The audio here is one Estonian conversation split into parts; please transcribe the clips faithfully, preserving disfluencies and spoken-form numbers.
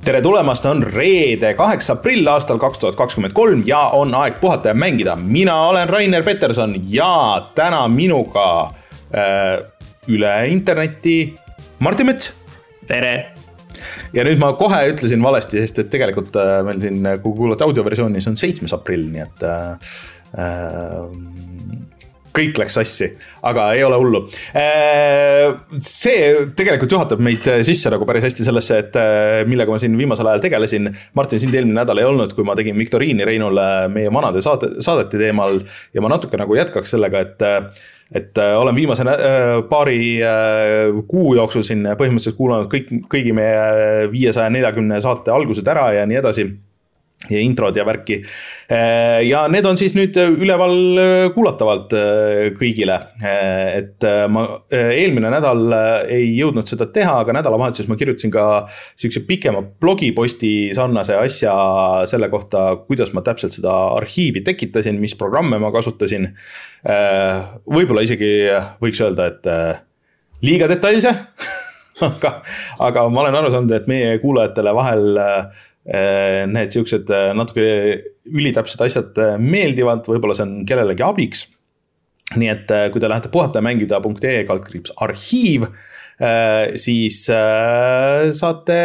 tere tulemast, on reede kaheksa aprill aastal kaks tuhat kakskümmend kolm ja on aeg puhata ja mängida. Mina olen Rainer Peterson ja täna minuga äh, üle interneti Martin Mets. Tere! Ja nüüd ma kohe ütlesin valesti, sest et tegelikult äh, meil siin, kui kuulata audioversioonis, on seitsmes aprill, nii et äh, äh, kõik läks sassi, aga ei ole hullu. See tegelikult juhatab meid sisse nagu päris hästi sellesse, et millega ma siin viimasel ajal tegelesin. Martin, sind eelmine nädal ei olnud, kui ma tegin Viktoriini Reinule meie vanade saade, saadeti teemal ja ma natuke nagu jätkaks sellega, et, et olen viimase paari kuu jooksul siin põhimõtteliselt kuulanud kõik, kõigi meie viiesaja neljakümne saate algused ära ja nii edasi. Ja introd ja värki. Ja need on siis nüüd üleval kuulatavalt kõigile. Et ma eelmine nädal ei jõudnud seda teha, aga nädalavahetuses ma kirjutasin ka siukse pikema blogiposti sarnase asja selle kohta, kuidas ma täpselt seda arhiivi tekitasin, mis programme ma kasutasin. Võib-olla isegi võiks öelda, et liiga detailse, aga, aga ma olen aru saanud, et meie kuulajatele vahel need siuksed natuke ülitäpsed asjad meeldivad, võib-olla see on kellelegi abiks. Nii et kui te lähete puhata ja mängida punkt ee kaldkriips arhiiv, siis saate,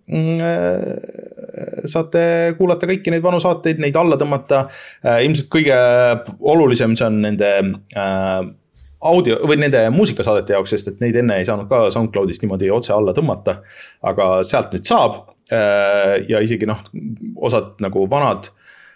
saate kuulata kõiki neid vanu saateid, neid alla tõmmata. Ilmselt kõige olulisem see on nende audio või nende muusikasaadete jaoks, sest et neid enne ei saanud ka SoundCloudist niimoodi otse alla tõmmata, aga sealt nüüd saab. Ja isegi noh, osad nagu vanad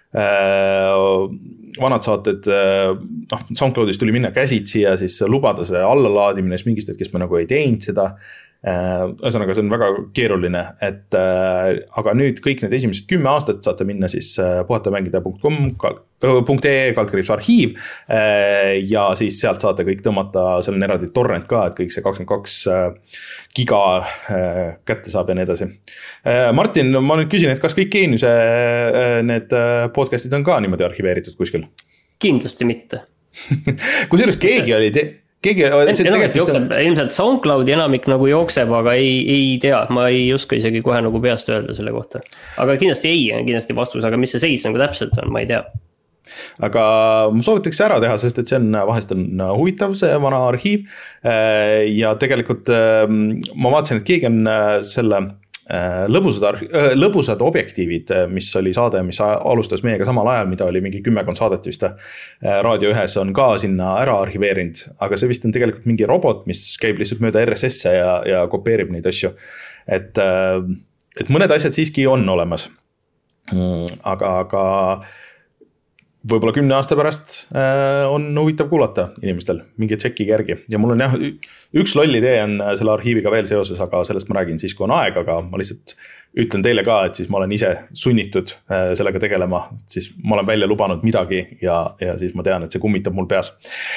vanad saated noh, SoundCloudist tuli minna käsitsi ja siis lubada see allalaadimine, siis mingist hetkest ma nagu ei teinud seda. Ühesõnaga, see on väga keeruline, et aga nüüd kõik need esimesed kümme aastat saate minna siis puhatamängida punkt ee kaldkriips arhiiv ja siis sealt saate kõik tõmmata, seal on eraldi torrent ka, et kõik see kakskümmend kaks giga kätte saab ja nii edasi. Martin, ma nüüd küsin, et kas kõik Geeniuse need podcastid on ka niimoodi arhiveeritud kuskil? Kindlasti mitte. Kui sellest keegi oli te- Keegi, enamik jookseb, on... ilmselt SoundCloudi enamik nagu jookseb, aga ei, ei tea, ma ei uska isegi kohe nagu peast öelda selle kohta. Aga kindlasti ei, kindlasti vastus, aga mis see seis nagu täpselt on, ma ei tea. Aga ma soovitaks ära teha, sest et see on vahest on huvitav, see vana arhiiv. Ja tegelikult ma vaatasin, et keegi on selle lõbusad, lõbusad objektiivid, mis oli saade, mis alustas meiega samal ajal, mida oli mingi kümmekond saadet vist Raadio ühes, on ka sinna ära arhiveerinud, aga see vist on tegelikult mingi robot, mis käib lihtsalt mööda R S S-e ja, ja kopeerib neid asju. Et, et mõned asjad siiski on olemas, aga, aga võib-olla kümne aasta pärast on huvitav kuulata inimestel, mingi tšekki järgi. Ja mul on jah, üks loll idee on selle arhiiviga veel seoses, aga sellest ma räägin siis, kui on aeg, aga ma lihtsalt ütlen teile ka, et siis ma olen ise sunnitud sellega tegelema, siis ma olen välja lubanud midagi ja, ja siis ma tean, et see kummitab mul peas.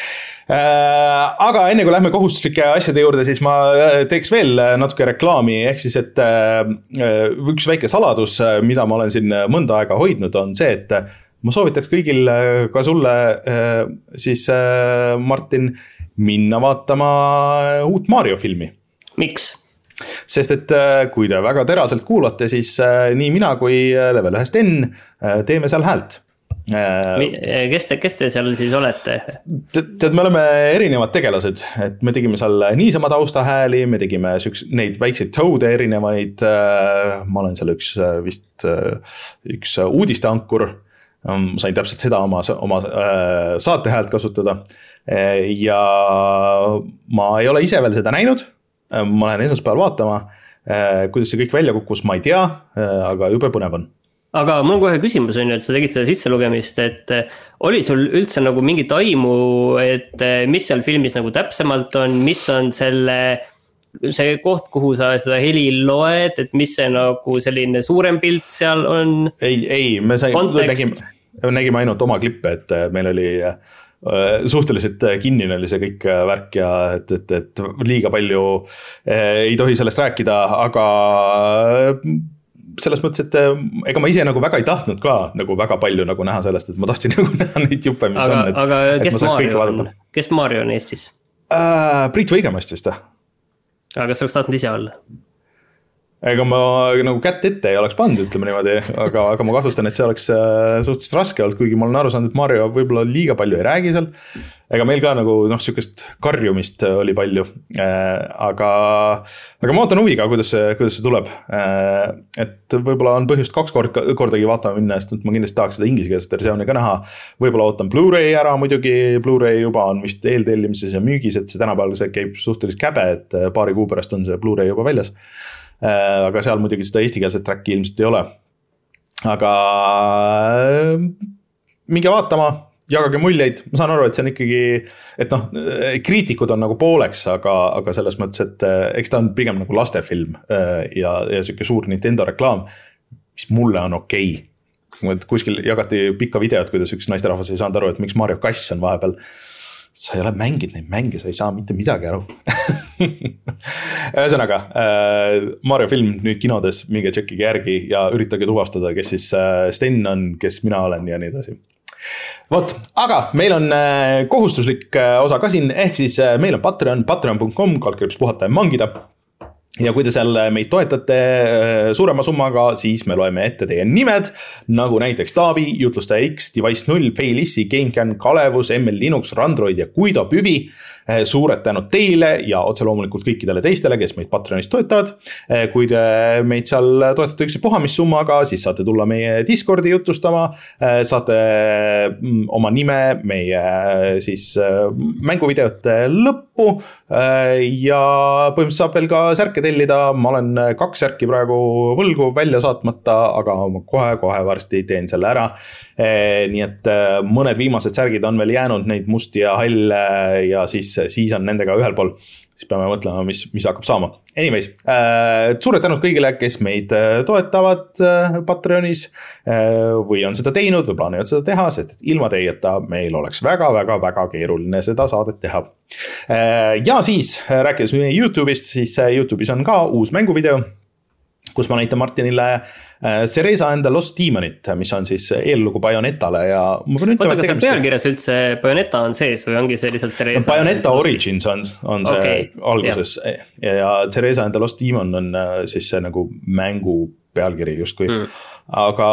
Aga enne kui lähme kohustuslike asjade juurde, siis ma teeks veel natuke reklaami, ehk siis, et üks väike saladus, mida ma olen siin mõnda aega hoidnud, on see, et ma soovitaks kõigil ka sulle siis Martin minna vaatama uut Mario filmi. Miks? Sest et kui te väga teraselt kuulate, siis nii mina kui Level ühest N teeme seal häält. Kes te, kes te seal siis olete? Tead, me oleme erinevad tegelased, et me tegime seal niisama taustahääli, me tegime süks, neid väikseid toode erinevaid, ma olen seal üks, vist üks uudisteankur, ma sain täpselt seda oma, oma saate häält kasutada ja ma ei ole ise veel seda näinud, ma lähen esmaspäeval vaatama, kuidas see kõik välja kukkus, ma ei tea, aga jube põnev on. Aga mul on kohe küsimus on ju, et sa tegid seda sisselugemist, et oli sul üldse nagu mingit aimu, et mis seal filmis nagu täpsemalt on, mis on selle see koht, kuhu sa seda heli loed, et mis see nagu selline suurem pilt seal on? Ei, ei me sai, nägime, nägime ainult oma klippe, et meil oli suhteliselt kinnine oli see kõik värk ja et, et, et liiga palju ei tohi sellest rääkida, aga selles mõttes, et ega ma ise nagu väga ei tahtnud ka nagu väga palju nagu näha sellest, et ma tahtsin nagu näha neid juppe, mis aga, on. Et, aga kes Mario on? Kes Mario on Eestis? Äh, Priit Võigemast vist. Aga kas oleks tahtnud ise olla? ega ma nagu kätt ette ei oleks pannud, ütleme niimoodi, aga, aga ma kahtlustan, et see oleks suhteliselt raske olnud, kuigi ma olen aru saanud, et Mario võib-olla liiga palju ei räägi seal. Ega meil ka nagu noh, sükest karjumist oli palju, aga, aga ma ootan huviga, kuidas see, kuidas see tuleb. Et võib-olla on põhjust kaks kord, kordagi vaatama minna, sest ma kindlasti tahaks seda ingliskeelset versiooni ka näha. Võib-olla ootan Blu-ray ära muidugi, Blu-ray juba on vist eeltellimises ja müügis, et see tänapäeval see käib suhteliselt käbe, et paari kuu pärast on see Blu-ray juba väljas. Aga seal muidugi seda eestikeelset tracki ilmselt ei ole. Aga minge vaatama, jagage muljeid. Ma saan aru, et see on ikkagi, et noh, kriitikud on nagu pooleks, aga, aga selles mõttes, et eks ta on pigem nagu lastefilm ja, ja selline suur Nintendo reklaam, mis mulle on okei. Okay. Kuskil jagati pikka videot, kuidas üks naisterahvas ei saanud aru, et miks Mario Kass on vahepeal. Sa ei ole mängid neid mänge, sa ei saa mitte midagi aru. Ühesõnaga, Mario film nüüd kinodes, minge tšekkige järgi ja üritage tuvastada, kes siis Sten on, kes mina olen ja nii edasi. Vot, aga meil on kohustuslik osa ka siin, ehk siis meil on Patreon, patreon dot com, kalkriips puhata ja mangida. Ja kui te seal meid toetate suurema summaga, siis me loeme ette teie nimed, nagu näiteks Taavi, Jutlustaja X, Device null, Feilissi, GameCam, Kalevus, M L Linux, Randroid ja Guido Püvi. Suured tänud teile ja otse loomulikult kõikidele teistele, kes meid Patreonis toetavad. Kui te meid seal toetate üksi puhamissummaga, siis saate tulla meie Discordi jutustama, saate oma nime meie siis mänguvideote lõppu ja põhimõtteliselt saab veel ka särke tellida. Ma olen kaks särki praegu võlgu välja saatmata, aga ma kohe-kohe varsti teen selle ära. Nii et mõned viimased särgid on veel jäänud, neid musti ja halle ja siis, siis on nendega ühel pool. Siis peame mõtlema, mis, mis hakkab saama. Anyways, äh, suured tänud kõigile, kes meid toetavad äh, Patreonis äh, või on seda teinud või plaanivad seda teha, sest ilma teieta meil oleks väga-väga-väga keeruline seda saadet teha. Äh, ja siis, rääkides meie YouTube'ist, siis YouTube'is on ka uus mänguvideo, kus ma näitan Martinile Cereza and the Lost Demonit, mis on siis eellugu Bayonettale ja ma pean ütlema, Oota, kas see pealkirjas üldse Bayonetta on sees või ongi see lihtsalt Cereza? Bayonetta Origins on, on see okay, alguses jah. ja, ja Cereza and the Lost Demon on siis see nagu mängu pealkiri justkui mm. aga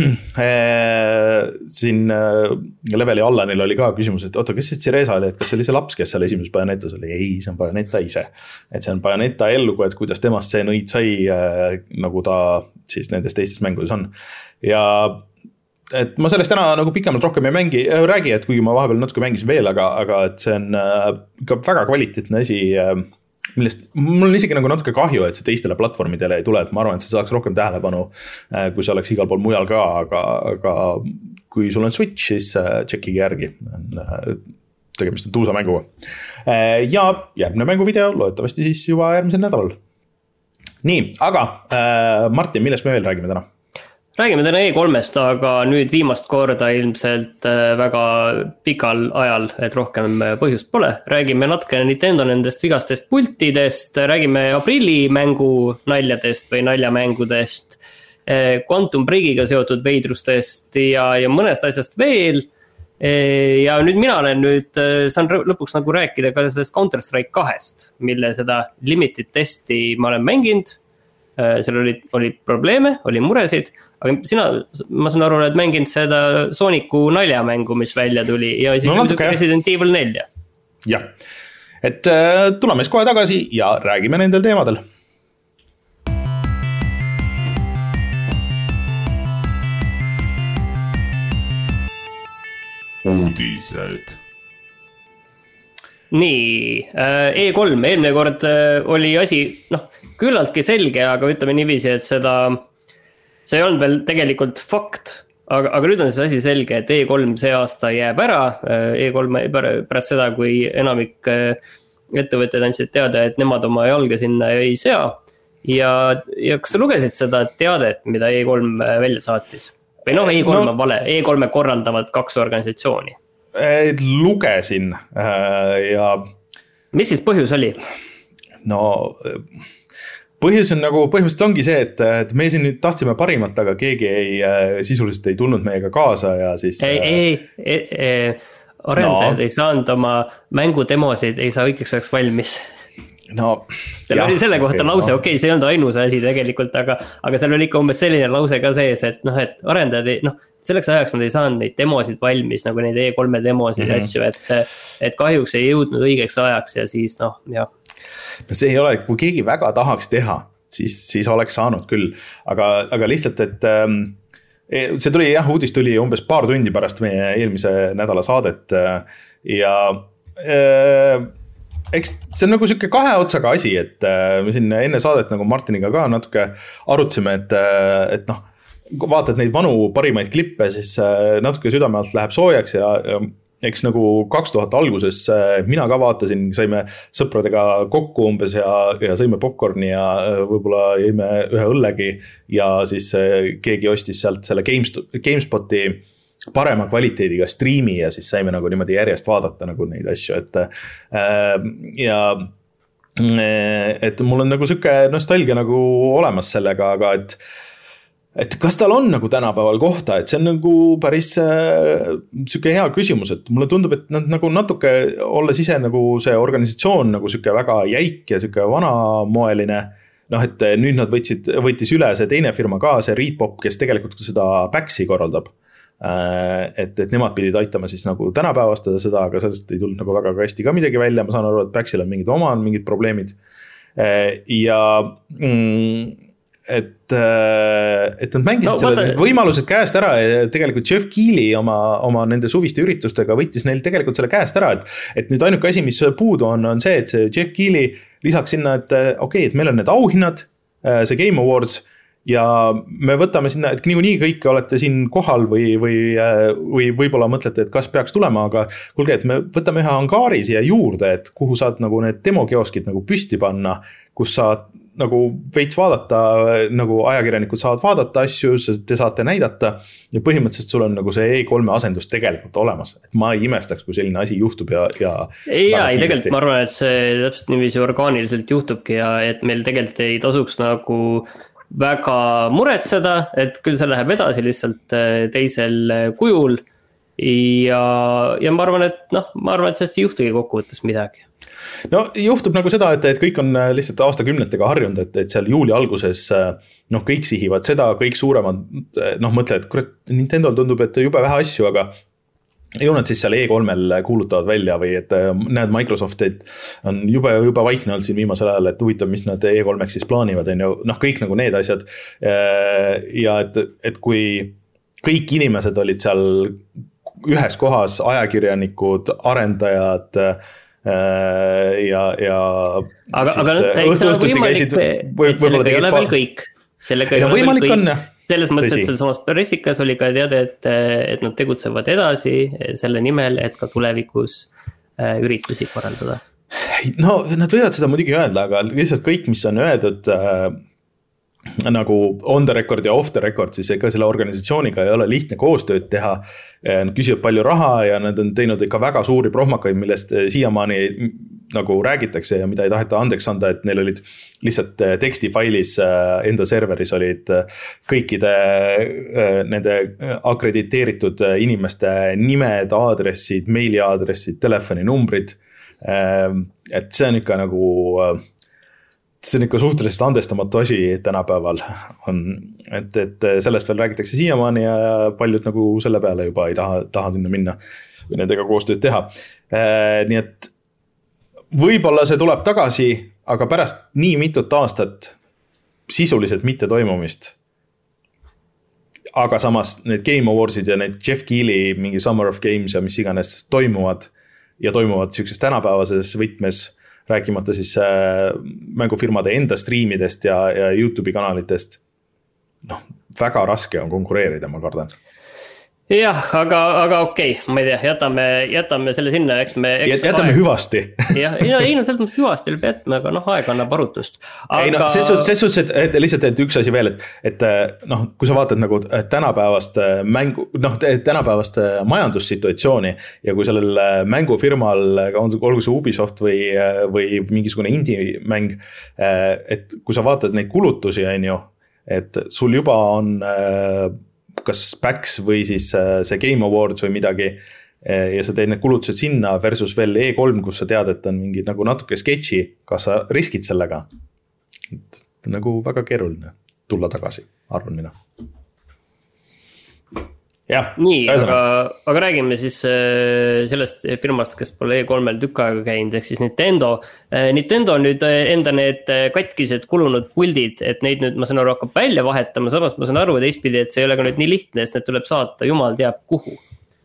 äh, siin äh, leveli Allanil oli ka küsimus, et oota, kes see Cereza oli, et kas see oli see laps, kes seal esimeses Bayonettas oli? Ei, see on Bayonetta ise, et see on Bayonetta ellugu, et kuidas temast see nõid sai äh, nagu ta siis nendes teistes mängudes on ja et ma sellest täna nagu pikemalt rohkem ei mängi, räägi, et kuigi ma vahepeal natuke mängisin veel, aga, aga et see on äh, ka väga kvaliteetne asi äh, millest mul on isegi nagu natuke kahju, et see teistele platvormidele ei tule, et ma arvan, et see saaks rohkem tähelepanu, kui see oleks igal pool mujal ka, aga, aga kui sul on Switch, siis tšekkige järgi, tegemist on tuusa mänguga. Ja järgmine mänguvideo loodetavasti siis juba järgmisel nädalal. Nii, aga Martin, millest me veel räägime täna? Räägime täna E kolmest, aga nüüd viimast korda ilmselt väga pikal ajal, et rohkem põhjust pole. Räägime natuke Nintendo nendest vigastest pultidest, räägime aprilli mängu naljadest või naljamängudest, Quantum Breakiga seotud veidrustest ja, ja mõnest asjast veel. Ja nüüd mina olen nüüd, saan lõpuks nagu rääkida ka sellest Counter-Strike kahest, mille seda limited testi ma olen mänginud. Seal oli, oli probleeme, oli muresid, aga sina, ma saan aru, et mänginud seda Sooniku naljamängu, mis välja tuli ja siis no, Resident Evil neli. Jah, et äh, tuleme siis kohe tagasi ja räägime nendel teemadel. Uudised. Nii, E kolm, eelmine kord oli asi, noh, küllaltki selge, aga ütleme niiviisi, et seda, see ei olnud veel tegelikult fakt, aga, aga nüüd on see asi selge, et E kolm see aasta jääb ära, E kolm pärast seda, kui enamik ettevõtted andsid teada, et nemad oma jalga sinna ei sea ja, ja kas sa lugesid seda teadet, mida E kolm välja saatis? Või noh, E kolm no, on vale, E kolm korraldavad kaks organisatsiooni. Lugesin ja mis siis põhjus oli? No põhjus on nagu, põhimõtteliselt ongi see, et, et me siin nüüd tahtsime parimat, aga keegi ei, sisuliselt ei tulnud meiega kaasa ja siis ei, ei, ei, ei arendajad no. ei saanud oma mängudemosid, ei saa õigeks ajaks valmis. no seal jah, oli selle kohta okay, lause, okei okay,, see ei olnud ainus asi tegelikult, aga, aga seal oli ikka umbes selline lause ka sees, et noh, et arendajad ei, noh, selleks ajaks nad ei saanud neid demosid valmis, nagu neid E kolme demosid mm -hmm. asju, et, et kahjuks ei jõudnud õigeks ajaks ja siis noh, jah. no see ei ole, kui keegi väga tahaks teha, siis, siis oleks saanud küll, aga, aga lihtsalt, et ähm, see tuli jah, uudis tuli umbes paar tundi pärast meie eelmise nädala saadet ja äh, eks see on nagu siuke kahe otsaga asi, et me siin enne saadet nagu Martiniga ka natuke arutasime, et, et noh, vaatad neid vanu parimaid klippe, siis natuke südame alt läheb soojaks ja, ja eks nagu kaks tuhat alguses mina ka vaatasin, saime sõpradega kokku umbes ja, ja sõime popcorni ja võib-olla jõime ühe õllegi ja siis keegi ostis sealt selle GameSpoti parema kvaliteediga striimi ja siis saime nagu niimoodi järjest vaadata nagu neid asju, et äh, ja et mul on nagu siuke nostalgia nagu olemas sellega, aga et et kas tal on nagu tänapäeval kohta, et see on nagu päris äh, siuke hea küsimus, et mulle tundub, et nad nagu natuke olles ise nagu see organisatsioon nagu siuke väga jäik ja siuke vanamoeline, noh, et nüüd nad võtsid, võttis üle see teine firma ka, see Readpop, kes tegelikult seda PAX-i korraldab. Et, et nemad pidid aitama siis nagu tänapäevastada seda, aga sellest ei tulnud nagu väga hästi ka midagi välja, ma saan aru, et PAX-il on mingid oma, mingid probleemid ja mm, et, et nad mängisid no, selle vaata... võimalused käest ära ja tegelikult Jeff Keighley oma, oma nende suviste üritustega võttis neil tegelikult selle käest ära, et, et nüüd ainuke asi, mis puudu on, on see, et see Jeff Keighley lisaks sinna, et okei, okay, et meil on need auhinnad, see Game Awards ja me võtame sinna, et niikuinii kõik olete siin kohal või, või, või võib-olla mõtlete, et kas peaks tulema, aga kuulge, et me võtame ühe angaari siia juurde, et kuhu saad nagu need demokioskid nagu püsti panna, kus saad nagu veits vaadata, nagu ajakirjanikud saavad vaadata asju, te saate näidata ja põhimõtteliselt sul on nagu see E kolme asendus tegelikult olemas, et ma ei imestaks, kui selline asi juhtub ja ja, ja ei, tegelikult ma arvan, et see täpselt niiviisi orgaaniliselt juhtubki ja et meil tegelikult ei tasuks nagu väga muretseda, et küll see läheb edasi lihtsalt teisel kujul ja, ja ma arvan, et noh, ma arvan, et sellest ei juhtugi kokkuvõttes midagi. No juhtub nagu seda, et, et kõik on lihtsalt aastakümnetega harjunud, et, et seal juuli alguses noh, kõik sihivad seda, kõik suuremad, noh mõtle, et kurat, Nintendo'l tundub, et jube vähe asju, aga ju nad siis seal E kolmel kuulutavad välja või et näed Microsoft, et on jube, jube vaikne olnud siin viimasel ajal, et huvitav, mis nad E kolmeks siis plaanivad, on ju, noh kõik nagu need asjad ja et, et kui kõik inimesed olid seal ühes kohas, ajakirjanikud, arendajad ja, ja aga, aga täitsa võimalik, või, et sellega ei ole veel kõik sellega ei ole veel kõik on, selles mõttes, et seal samas pressikas oli ka teada, et, et nad tegutsevad edasi selle nimel, et ka tulevikus üritusi korraldada. No nad võivad seda muidugi öelda, aga lihtsalt kõik, mis on öeldud äh, nagu on the record ja off the record, siis ega selle organisatsiooniga ei ole lihtne koostööd teha. Nad küsivad palju raha ja nad on teinud ikka väga suuri prohmakaid, millest siiamaani nagu räägitakse ja mida ei taheta andeks anda, et neil olid lihtsalt tekstifailis enda serveris olid kõikide nende akrediteeritud inimeste nimed, aadressid, meiliaadressid, telefoninumbrid. Et see on ikka nagu... see on ikka suhteliselt andestamatu asi tänapäeval on, et, et sellest veel räägitakse siiamaani ja paljud nagu selle peale juba ei taha, taha sinna minna või nendega koostööd teha. Nii et võib-olla see tuleb tagasi, aga pärast nii mitut aastat sisuliselt mitte toimumist. Aga samas need Game Awardsid ja need Jeff Keighley mingi Summer of Games ja mis iganes toimuvad ja toimuvad sellises tänapäevases võtmes rääkimata siis äh, mängufirmade enda striimidest ja, ja YouTube'i kanalitest. Noh, väga raske on konkureerida, ma kardan. Jah, aga, aga okei, okay. Ma ei tea, jätame, jätame selle sinna, eks me... Eks jätame aeg... hüvasti. Jah, ei no, ei no selles mõttes hüvasti lõpe jätme, aga noh, aeg annab arutust. Aga... Ei no, ses suhtes, et, et lihtsalt et üks asi veel, et, et noh, kui sa vaatad nagu tänapäevast mängu, noh, tänapäevast majandussituatsiooni ja kui sellel mängufirmal, olgu see Ubisoft või, või mingisugune indie-mäng, et kui sa vaatad neid kulutusi, on ju, et sul juba on... kas PAX või siis see Game Awards või midagi, ja sa teed need kulutused sinna versus veel E kolm, kus sa tead, et on mingi nagu natuke sketši, kas sa riskid sellega. Et nagu väga keeruline tulla tagasi, arvan mina. Ja, nii, aga, aga räägime siis sellest firmast, kes pole E kolmel tükk aega käinud, ehk siis Nintendo. Nintendo on nüüd enda need katkised kulunud puldid, et neid nüüd ma saan aru hakkab välja vahetama, samas ma saan aru teistpidi, et see ei ole ka nüüd nii lihtne, sest need tuleb saata jumal teab kuhu.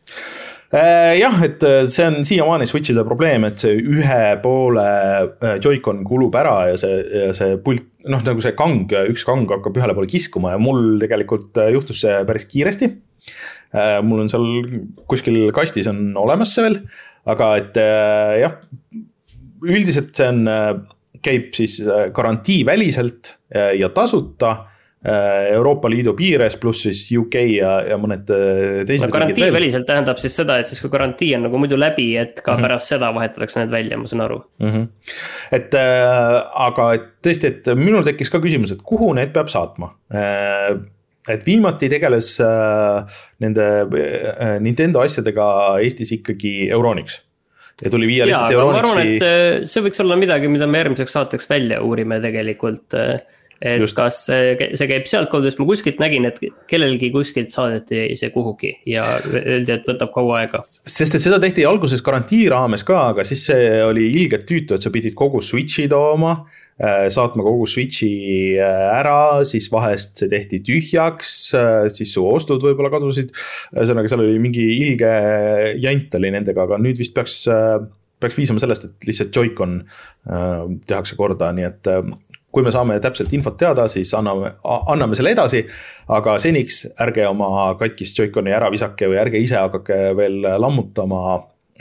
Jah, et see on siiamaani Switchide probleem, et see ühe poole Joy-Con kulub ära ja see, ja see pult, noh nagu see kang, üks kang hakkab ühele poole kiskuma ja mul tegelikult juhtus see päris kiiresti. Mul on seal kuskil kastis on olemas see veel, aga et jah, üldiselt see on, käib siis garantii väliselt ja tasuta Euroopa Liidu piires pluss siis U K ja, ja mõned teised garantii väliselt tähendab siis seda, et siis kui garantii on nagu muidu läbi, et ka mm -hmm. pärast seda vahetatakse need välja, ma saan aru mm. -hmm. Et äh, aga et tõesti, et minul tekkis ka küsimus, et kuhu need peab saatma äh, et viimati tegeles äh, nende äh, Nintendo asjadega Eestis ikkagi Euronics ja tuli viia lihtsalt Euronixi. Ma arvan, et see, see võiks olla midagi, mida me järgmiseks saateks välja uurime tegelikult, et just. Kas see, see käib sealt kaudu, sest ma kuskilt nägin, et kellelgi kuskilt saadeti see kuhugi ja öeldi, et võtab kaua aega. Sest et seda tehti alguses garantii raames ka, aga siis see oli ilgelt tüütu, et sa pidid kogu Switchi tooma, saatma kogu Switchi ära, siis vahest see tehti tühjaks, siis su ostud võib-olla kadusid. Ühesõnaga, seal oli mingi ilge jant oli nendega, aga nüüd vist peaks, peaks piisama sellest, et lihtsalt Joy-Con tehakse korda, nii et kui me saame täpselt infot teada, siis anname, anname selle edasi, aga seniks ärge oma katkist Joy-Coni ära visake või ärge ise hakake veel lammutama,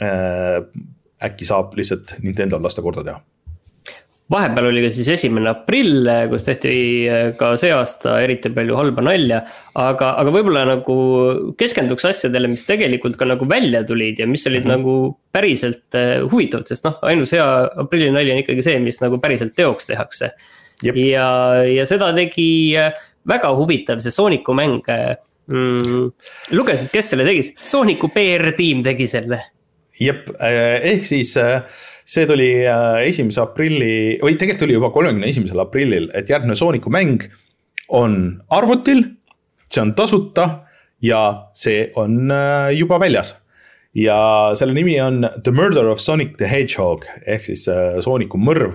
äkki saab lihtsalt Nintendo lasta korda teha. Vahepeal oli ka siis esimene aprill, kus tehti ka see aasta eriti palju halba nalja, aga, aga võib-olla nagu keskenduks asjadele, mis tegelikult ka nagu välja tulid ja mis olid mm -hmm. nagu päriselt huvitavad, sest noh, ainus hea aprilli nalja on ikkagi see, mis nagu päriselt teoks tehakse. Jep. Ja, ja seda tegi väga huvitav see Sooniku mäng. Mm, lugesid, kes selle tegi? Sooniku P R-tiim tegi selle. Jep, ehk siis see tuli esimese aprilli, või tegelikult tuli juba kolmekümne esimesel aprillil, et järgmine Sooniku mäng on arvutil, see on tasuta ja see on juba väljas. Ja selle nimi on The Murder of Sonic the Hedgehog, ehk siis Sooniku mõrv.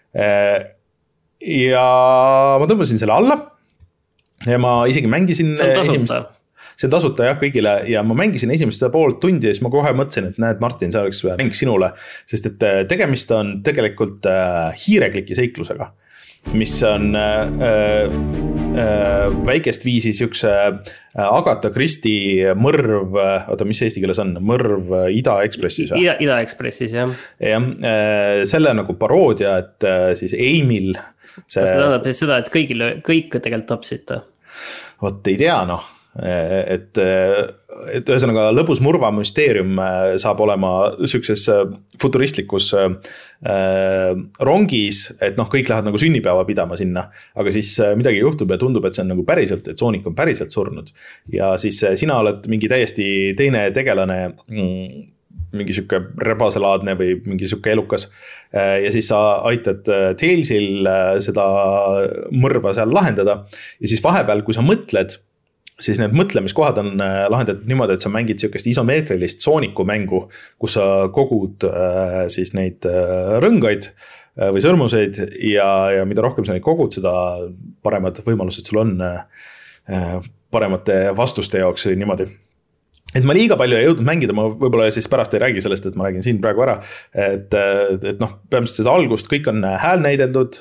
Ja ma tõmbasin selle alla ja ma isegi mängisin esimest, see on tasuta jah kõigile ja ma mängisin esimest poolt tundi ja siis ma kohe mõtlesin, et näed Martin, see oleks mäng sinule, sest et tegemist on tegelikult hiirekliki seiklusega, mis on äh, äh, väikest viisi siukse Agatha Christie mõrv, oota, mis eesti keeles on, mõrv Ida Ekspressis. Ida, Ida Ekspressis, jah. jah, selle nagu paroodia, et siis Emil see... Kas see tähendab siis seda, et kõigile, kõik tegelikult tapsite? Vot ei tea, noh. Et, et ühesõnaga lõbus murva müsteerium saab olema sükses futuristlikus äh, rongis, et noh, kõik lähevad nagu sünnipäeva pidama sinna, aga siis midagi juhtub ja tundub, et see on nagu päriselt, et Sonic on päriselt surnud ja siis sina oled mingi täiesti teine tegelane, mingi siuke rebaselaadne või mingi siuke elukas ja siis sa aitad Tailsil seda mõrva seal lahendada ja siis vahepeal, kui sa mõtled, siis need mõtlemiskohad on lahendatud niimoodi, et sa mängid siukest isomeetrilist Sooniku mängu, kus sa kogud siis neid rõngaid või sõrmuseid ja, ja mida rohkem sa neid kogud, seda paremad võimalused sul on paremate vastuste jaoks niimoodi. Et ma liiga palju ei jõudnud mängida, ma võib-olla siis pärast ei räägi sellest, et ma räägin siin praegu ära, et, et noh, peamiselt seda algust kõik on hääl näideldud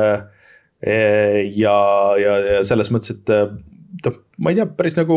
ja, ja, ja selles mõttes, et ma ei tea, päris nagu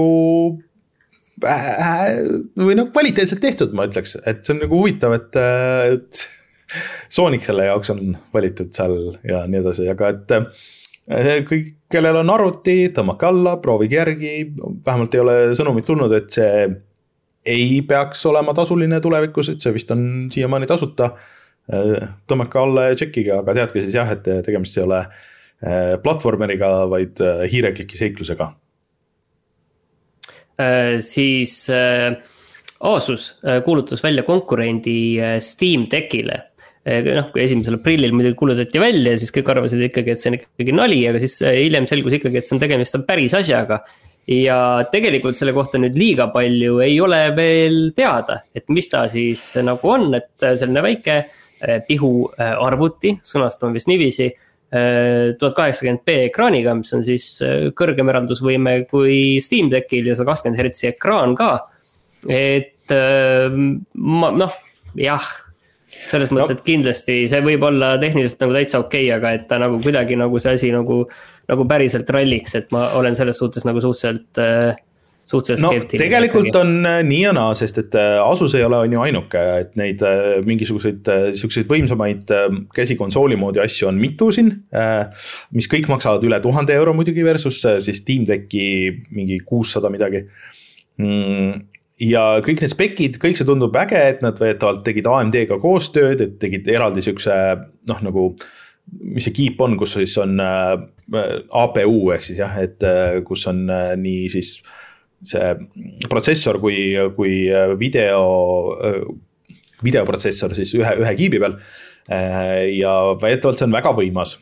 või nagu kvaliteetselt tehtud, ma ütleks, et see on nagu huvitav, et, et Sonic selle jaoks on valitud seal ja nii edasi, aga et kõik, kellel on arvuti, tõmmake alla, proovige järgi, vähemalt ei ole sõnumit tulnud, et see ei peaks olema tasuline tulevikus, et see vist on siiamaani tasuta, tõmmake alla ja tšekkige, aga teadke siis jah, et tegemist ei ole platvormeriga, vaid hiirekliki seiklusega. Äh, siis äh, Asus kuulutas välja konkurendi Steam Deckile. Noh, kui esimesel aprillil muidugi kuulutati välja, siis kõik arvasid ikkagi, et see on ikkagi nali, aga siis hiljem selgus ikkagi, et see on tegemist on päris asjaga. Ja tegelikult selle kohta nüüd liiga palju ei ole veel teada, et mis ta siis nagu on, et selline väike pihu arvuti, sõnastame vist niiviisi, tuhat kaheksakümmend p ekraaniga, mis on siis kõrgem eraldusvõime kui Steam Deckil ja sada kakskümmend hertsi ekraan ka. Et ma, noh, jah, selles mõttes, et kindlasti see võib olla tehniliselt nagu täitsa okei, aga et ta nagu kuidagi nagu see asi nagu, nagu päriselt ralliks, et ma olen selles suhtes nagu suhteliselt, suhteliselt no, skeptiline. Tegelikult ikkagi on nii ja naa, sest et Asus ei ole on ju ainuke, et neid mingisuguseid selliseid võimsamaid käsikonsooli moodi asju on mitu siin, mis kõik maksavad üle tuhande euro muidugi versus siis Steam Decki mingi kuussada midagi. Ja kõik need spekid, kõik see tundub äge, et nad veetavalt tegid A M D-ga koostööd, et tegid eraldi sükse, noh nagu, mis see kiip on, kus siis on A P U, ehk siis jah, et kus on nii siis see protsessor kui, kui video, videoprotsessor siis ühe, ühe kiibi peal ja veetavalt see on väga võimas.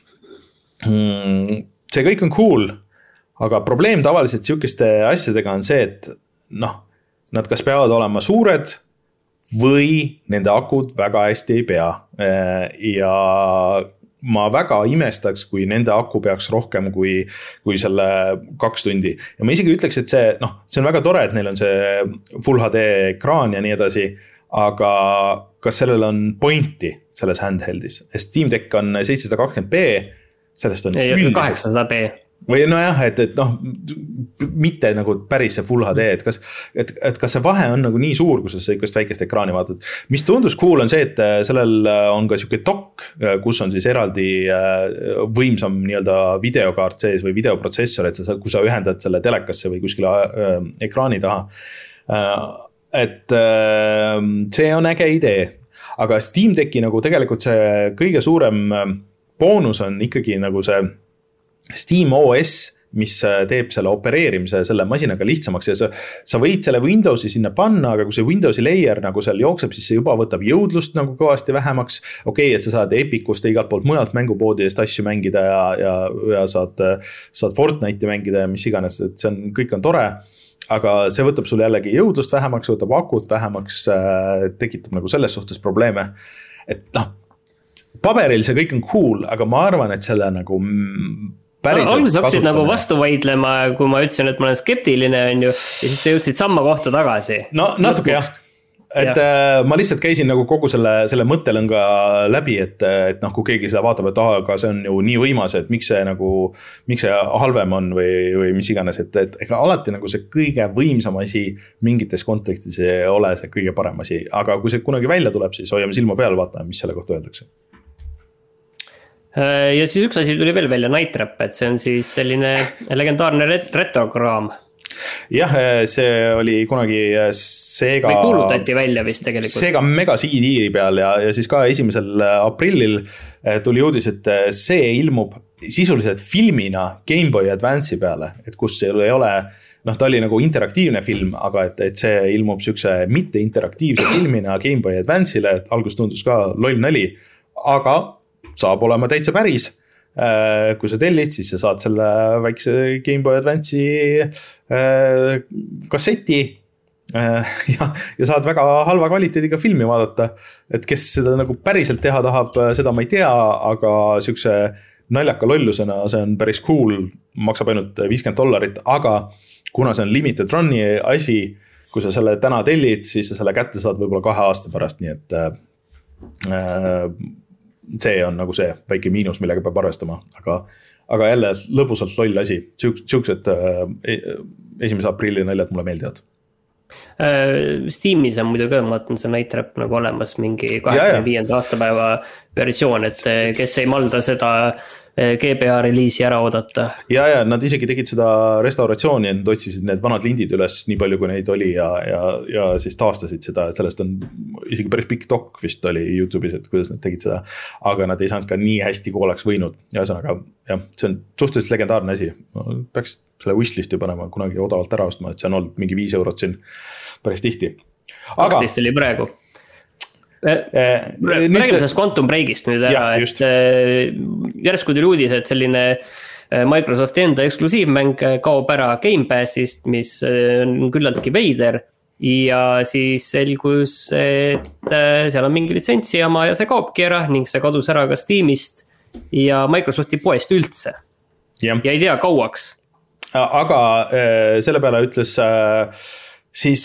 See kõik on cool, aga probleem tavaliselt sükeste asjadega on see, et noh, nad kas peavad olema suured või nende akud väga hästi ei pea. Ja ma väga imestaks, kui nende aku peaks rohkem kui, kui selle kaks tundi. Ja ma isegi ütleks, et see, noh, see on väga tore, et neil on see Full H D ekraan ja nii edasi, aga kas sellel on pointi selles handheldis? Steam Deck on seitsesada kakskümmend p, sellest on üldiselt kaheksasada p. Või nojah, et, et noh, mitte nagu päris see Full H D, et kas, et, et kas see vahe on nagu nii suur, kui sa ikast väikest ekraani vaatad. Mis tundus cool on see, et sellel on ka siuke dock, kus on siis eraldi võimsam nii-öelda videokaart sees või videoprotsessor, et sa, kui sa ühendad selle telekasse või kuskile ekraani taha. Et see on äge idee, aga Steam Decki nagu tegelikult see kõige suurem boonus on ikkagi nagu see Steam O S, mis teeb selle opereerimise selle masinaga lihtsamaks ja sa, sa võid selle Windowsi sinna panna, aga kui see Windowsi layer nagu seal jookseb, siis see juba võtab jõudlust nagu kõvasti vähemaks. Okei, et sa saad Epicust igalt poolt mujalt mängupoodidest asju mängida ja, ja, ja saad, saad Fortnite'i mängida ja mis iganes, et see on, kõik on tore, aga see võtab sul jällegi jõudlust vähemaks, võtab akut vähemaks, tekitab nagu selles suhtes probleeme, et noh, paberil see kõik on cool, aga ma arvan, et selle nagu alguses hakkasid nagu vastu vaidlema, kui ma ütlesin, et ma olen skeptiline on ju, ja siis sa jõudsid samma kohta tagasi. No natuke jah, et ja. ma lihtsalt käisin nagu kogu selle, selle mõttelõnga läbi, et, et noh, kui keegi seda vaatab, et ah, aga see on ju nii võimas, et miks see nagu, miks see halvem on või, või mis iganes, et, et ega alati nagu see kõige võimsam asi mingites kontekstis ei ole see kõige parem asi, aga kui see kunagi välja tuleb, siis hoiame silma peal, vaatame, mis selle kohta öeldakse. Ja siis üks asi tuli veel välja, Night Trap, et see on siis selline legendaarne retrograam. Jah, see oli kunagi Sega... Või kuulutati välja vist tegelikult. Sega Mega C D peal ja, ja siis ka esimesel aprillil tuli uudis, et see ilmub sisuliselt filmina Game Boy Advance'i peale, et kus ei ole, noh, ta oli nagu interaktiivne film, aga et, et see ilmub sükse mitte interaktiivse filmina Game Boy Advance'ile, et algus tundus ka loll nali, aga saab olema täitsa päris. Kui sa tellid, siis sa saad selle väikse Game Boy Advance'i kasseti ja, ja saad väga halva kvaliteediga filmi vaadata. Et kes seda nagu päriselt teha tahab, seda ma ei tea, aga sükse naljaka lollusena see on päris cool, maksab ainult viiskümmend dollarit, aga kuna see on limited run'i asi, kui sa selle täna tellid, siis sa selle kätte saad võib-olla kahe aasta pärast, nii et äh, see on nagu see väike miinus, millega peab arvestama, aga, aga jälle lõbusalt loll asi, siuksed äh, esimese aprilli naljad mulle meeldivad. Steamis on muidu ka, ma vaatan see Night Trap nagu olemas mingi kahekümne viienda aastapäeva versioon, et kes ei malda seda G B A reliisi ära oodata. Ja, ja nad isegi tegid seda restauratsiooni ja nad otsisid need vanad lindid üles nii palju, kui neid oli ja, ja, ja siis taastasid seda, et sellest on isegi päris pikk dok vist oli YouTube'is, et kuidas nad tegid seda, aga nad ei saanud ka nii hästi, kui oleks võinud. Ja ühesõnaga, jah, see on suhteliselt legendaarne asi. Peaks selle wishlisti panema kunagi odavalt ära ostma, et see on olnud mingi viis eurot siin päris tihti. kaksteist oli praegu. Räägime sellest Quantum Breakist nüüd ära, ja, et järsku tuli uudis, et selline Microsofti enda eksklusiivmäng kaob ära Game Passist, mis on küllaltki veider. Ja siis selgus, et seal on mingi litsentsi jama ja see kaobki ära ning see kadus ära ka Steamist ja Microsofti poest üldse. Ja, ja ei tea kauaks. Aga selle peale ütles siis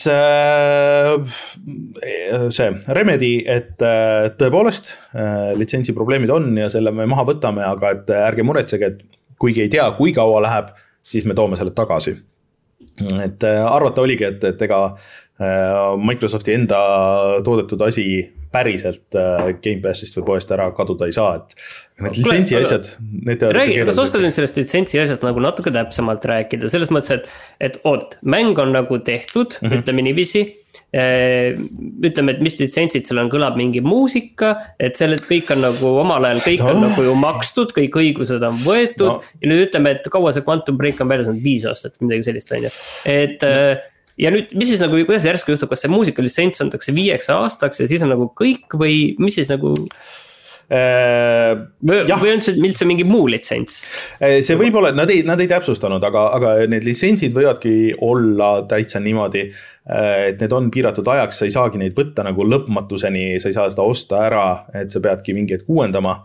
see Remedy, et tõepoolest litsentsi probleemid on ja selle me maha võtame, aga et ärge muretsege, et kuigi ei tea, kui kaua läheb, siis me toome selle tagasi. Et arvata oligi, et, et ega Microsofti enda toodetud asi päriselt Game Passist või poest ära kaduda ei saa, et need litsentsi asjad räägi, kas oskad nüüd sellest litsentsi asjast nagu natuke täpsemalt rääkida, selles mõttes, et, et oot, mäng on nagu tehtud, mm-hmm. ütleme niiviisi, ütleme, et mis litsentsid seal on, kõlab mingi muusika, et selle kõik on nagu omal ajal, kõik on no. nagu ju makstud, kõik õigused on võetud no. ja nüüd ütleme, et kaua see Quantum Break on välja saanud viis aastat, midagi sellist on ju, et no. Ja nüüd, mis siis nagu, kuidas järsku juhtub, kas see muusikalitsents antakse viieks aastaks ja siis on nagu kõik või mis siis nagu äh, või, või on see üldse mingi muu litsents? See võib olla, nad ei, nad ei täpsustanud, aga, aga need litsentsid võivadki olla täitsa niimoodi, et need on piiratud ajaks, sa ei saagi neid võtta nagu lõpmatuseni, sa ei saa seda osta ära, et sa peadki mingi hetk uuendama.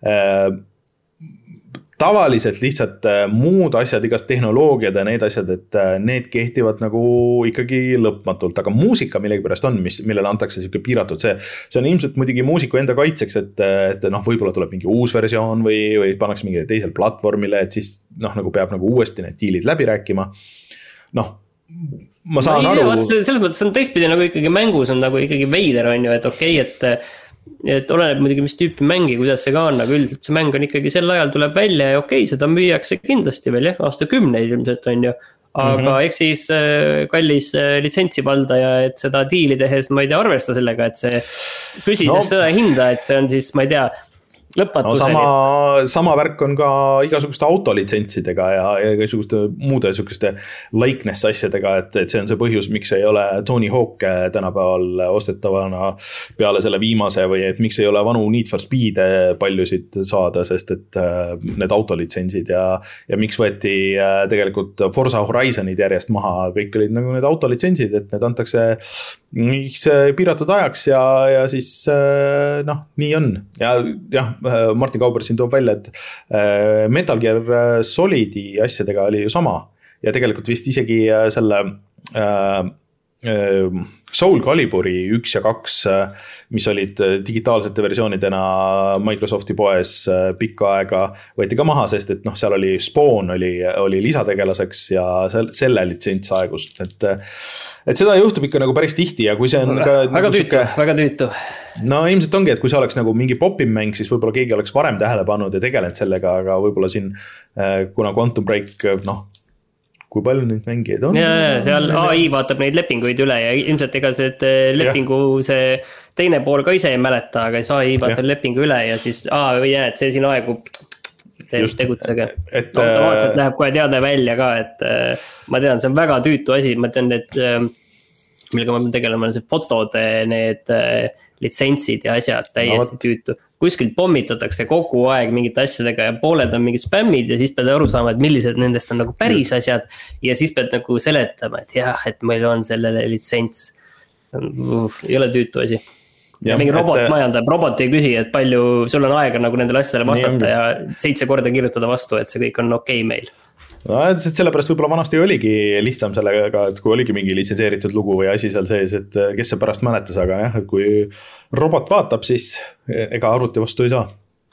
Tavaliselt lihtsalt muud asjad, igast tehnoloogiad ja need asjad, et need kehtivad nagu ikkagi lõpmatult, aga muusika millegi pärast on, mis, millele antakse selline piiratud, see, see on ilmselt muidugi muusiku enda kaitseks, et, et noh, võib-olla tuleb mingi uus versioon või, või pannakse mingi teisel platvormile, et siis noh, nagu peab nagu uuesti need diilid läbi rääkima. Noh, ma saan no, aru. Selles mõttes on teistpidi nagu ikkagi mängus on nagu ikkagi veider on ju, et okei, okay, et et oleneb muidugi, mis tüüpi mängi, kuidas see ka on, aga üldiselt see mäng on ikkagi sel ajal tuleb välja ja okei, seda müüakse kindlasti veel jah, aastakümneid ilmselt on ju, aga mm-hmm. eks siis kallis litsentsi valdaja, et seda diili tehes ma ei tea, arvesta sellega, et see püsis no. seda hinda, et see on siis, ma ei tea, lõpatuseni. No sama, sama värk on ka igasuguste autolitsentsidega ja, ja igasuguste muude suhkuste likeness asjadega, et, et see on see põhjus, miks ei ole Tony Hawk tänapäeval ostetavana peale selle viimase või et miks ei ole vanu Need for Speed paljusid saada, sest et need autolitsentsid ja, ja miks võeti tegelikult Forza Horizonid järjest maha, kõik olid nagu need autolitsentsid, et need antakse miks piiratud ajaks ja, ja siis noh, nii on ja jah, Martin Kauber siin toob välja, et Metal Gear Solidi asjadega oli ju sama ja tegelikult vist isegi selle Soul Caliburi üks ja kaks, mis olid digitaalsete versioonidena Microsofti poes pikka aega, võeti ka maha, sest et noh, seal oli Spawn oli, oli lisategelaseks ja selle litsents aegus, et et seda juhtub ikka nagu päris tihti ja kui see on ka väga nagu tüütu, süke, väga tüütu. No ilmselt ongi, et kui see oleks nagu mingi popim mäng, siis võib-olla keegi oleks varem tähele pannud ja tegelenud sellega, aga võib-olla siin, kuna Quantum Break, noh, kui palju neid mängijaid on? Ja, seal A I vaatab neid lepinguid üle ja ilmselt ega see lepingu see teine pool ka ise ei mäleta, aga siis A I vaatab ja. lepingu üle ja siis aa, või jää, et see siin aegub Just, tegutsege. Et, no, automaatselt läheb kohe teade välja ka, et äh, ma tean, see on väga tüütu asi, ma tean, et äh, millega ma pean tegelema, on see fotode, need äh, litsentsid ja asjad täiesti no, tüütu. Kuskilt pommitatakse kogu aeg mingite asjadega ja pooled on mingid spämmid ja siis pead aru saama, et millised nendest on nagu päris asjad ja siis pead nagu seletama, et jah, et meil on sellele litsents. Uf, ei ole tüütu asi. Ja, mingi robot et, majandab, robot ei küsi, et palju sul on aega nagu nendele asjadele vastata ja seitse korda kirjutada vastu, et see kõik on okei okay meil. No, sellepärast võib-olla vanasti oligi lihtsam sellega, et kui oligi mingi litsenseeritud lugu või asi seal sees, et kes see pärast mäletas, aga jah, et kui robot vaatab, siis ega arvuti vastu ei saa.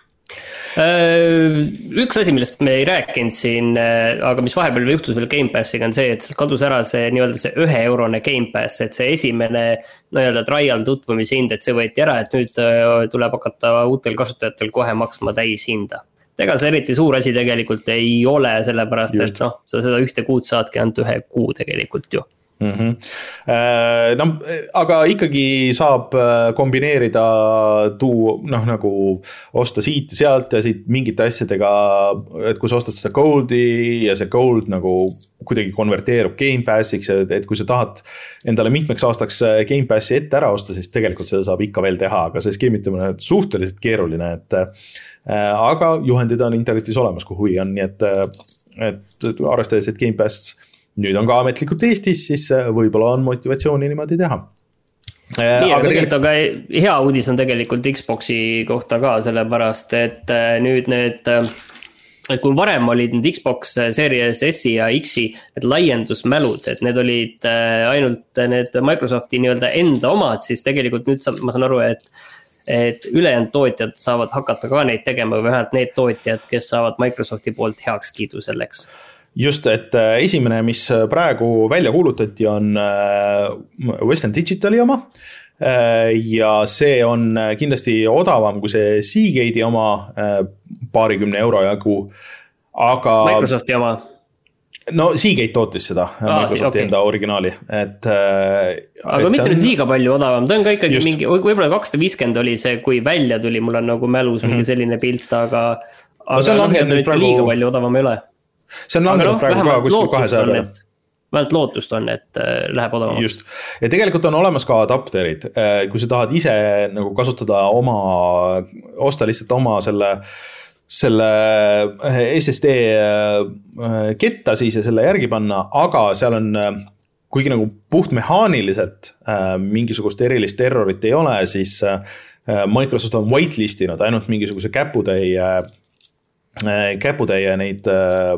Üks asi, millest me ei rääkinud siin, aga mis vahepeal juhtus veel Game Passiga on see, et kadus ära see nii-öelda see ühe eurone Game Pass, et see esimene nii-öelda trial tutvumise hind, et see võeti ära, et nüüd tuleb hakata uutel kasutajatel kohe maksma täis hinda. Ega see eriti suur asi tegelikult ei ole, sellepärast Just. Et noh, sa seda ühte kuud saadki ainult ühe kuu tegelikult ju. Mm-hmm. No, aga ikkagi saab kombineerida tuu, noh nagu osta siit ja sealt ja siit mingite asjadega, et kui sa ostad seda Goldi ja see Gold nagu kuidagi konverteerub Game Passiks, et kui sa tahad endale mitmeks aastaks Game Passi ette ära osta, siis tegelikult seda saab ikka veel teha, aga see skeemitamine on suhteliselt keeruline, et aga juhendid on internetis olemas, kui huvi on, nii et, et arvestades, et Game Pass nüüd on ka ametlikult Eestis, siis võib-olla on motivatsiooni niimoodi teha. Nii, aga, aga tegelikult aga hea uudis on tegelikult Xboxi kohta ka, sellepärast, et nüüd need, et kui varem olid need Xbox Series S-i ja X-i need laiendusmälud, et need olid ainult need Microsofti nii-öelda enda omad, siis tegelikult nüüd ma saan aru, et et ülejäänud tootjad saavad hakata ka neid tegema, või vähemalt need tootjad, kes saavad Microsofti poolt heaks kiidu selleks. Just, et esimene, mis praegu välja kuulutati, on Western Digitali oma ja see on kindlasti odavam kui see Seagate'i oma paarikümne euro jagu, aga Microsofti oma? No Seagate tootis seda, ah, Microsofti okay. enda originaali, et aga mitte on... nüüd liiga palju odavam, ta on ka ikkagi Just. mingi, võib-olla kakssada viiskümmend oli see, kui välja tuli, mul on nagu mälus mm-hmm. mingi selline pilt, aga aga no, noh, nüüd praegu... liiga palju odavam ei ole. See on langenud no, praegu ka kuskil kahesaja peale. Vähemalt lootust on, et läheb odavamaks. Just. Ja tegelikult on olemas ka adapterid. Kui sa tahad ise nagu kasutada oma, osta lihtsalt oma selle, selle S S D ketta siis ja selle järgi panna, aga seal on, kuigi nagu puht mehaaniliselt mingisugust erilist errorit ei ole, siis Microsoft on whitelistinud ainult mingisuguse käputäie käputäie neid äh,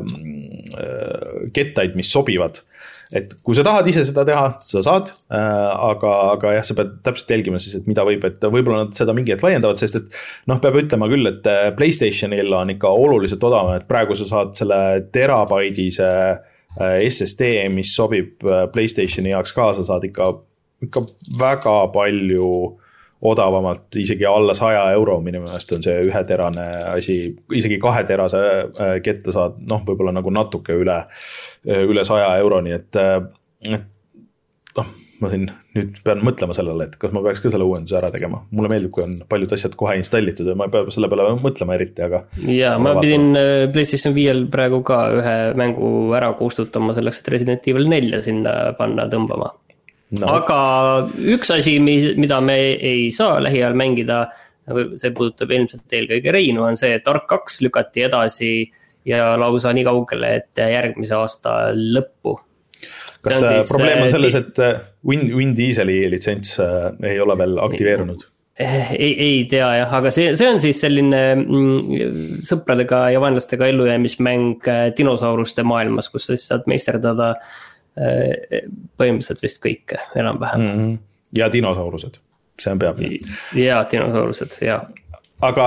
kettaid, mis sobivad. Et kui sa tahad ise seda teha, sa saad, äh, aga, aga jah, sa pead täpselt jälgima siis, et mida võib, et võib-olla nad seda mingi et laiendavad, sest et noh, peab ütlema küll, et PlayStationil on ikka oluliselt odavam, et praegu sa saad selle terabaidise S S D, mis sobib PlayStationi jaoks ka, sa saad ikka, ikka väga palju odavamalt, isegi alla saja euro minu meelest on see üheterane asi, isegi kaheterase kette saad, noh, võib-olla nagu natuke üle, üle saja euroni, et, et noh, ma siin nüüd pean mõtlema sellele, et kas ma peaks ka selle uuenduse ära tegema. Mulle meeldib, kui on paljud asjad kohe installitud ja ma ei pea selle peale mõtlema eriti, aga... Ja, ma pidin PlayStation viiel praegu ka ühe mängu ära kustutama selleks, et Resident Evil neli sinna panna tõmbama. No. Aga üks asi, mida me ei saa lähiajal mängida, see puudutab ilmselt eelkõige Reinu, on see, et Ark kaks lükati edasi ja lausa nii kaugele, et järgmise aasta lõppu. Kas on siis, probleem on selles, et Win, Win Dieseli litsents ei ole veel aktiveerunud? Ei, ei tea jah, aga see, see on siis selline mm, sõpradega ja vaenlastega ellujäämismäng dinosauruste maailmas, kus sa saad meisterdada põhimõtteliselt vist kõike enam-vähem. Mm-hmm. Ja dinosaurused, see on peamine. Ja dinosaurused, ja. Aga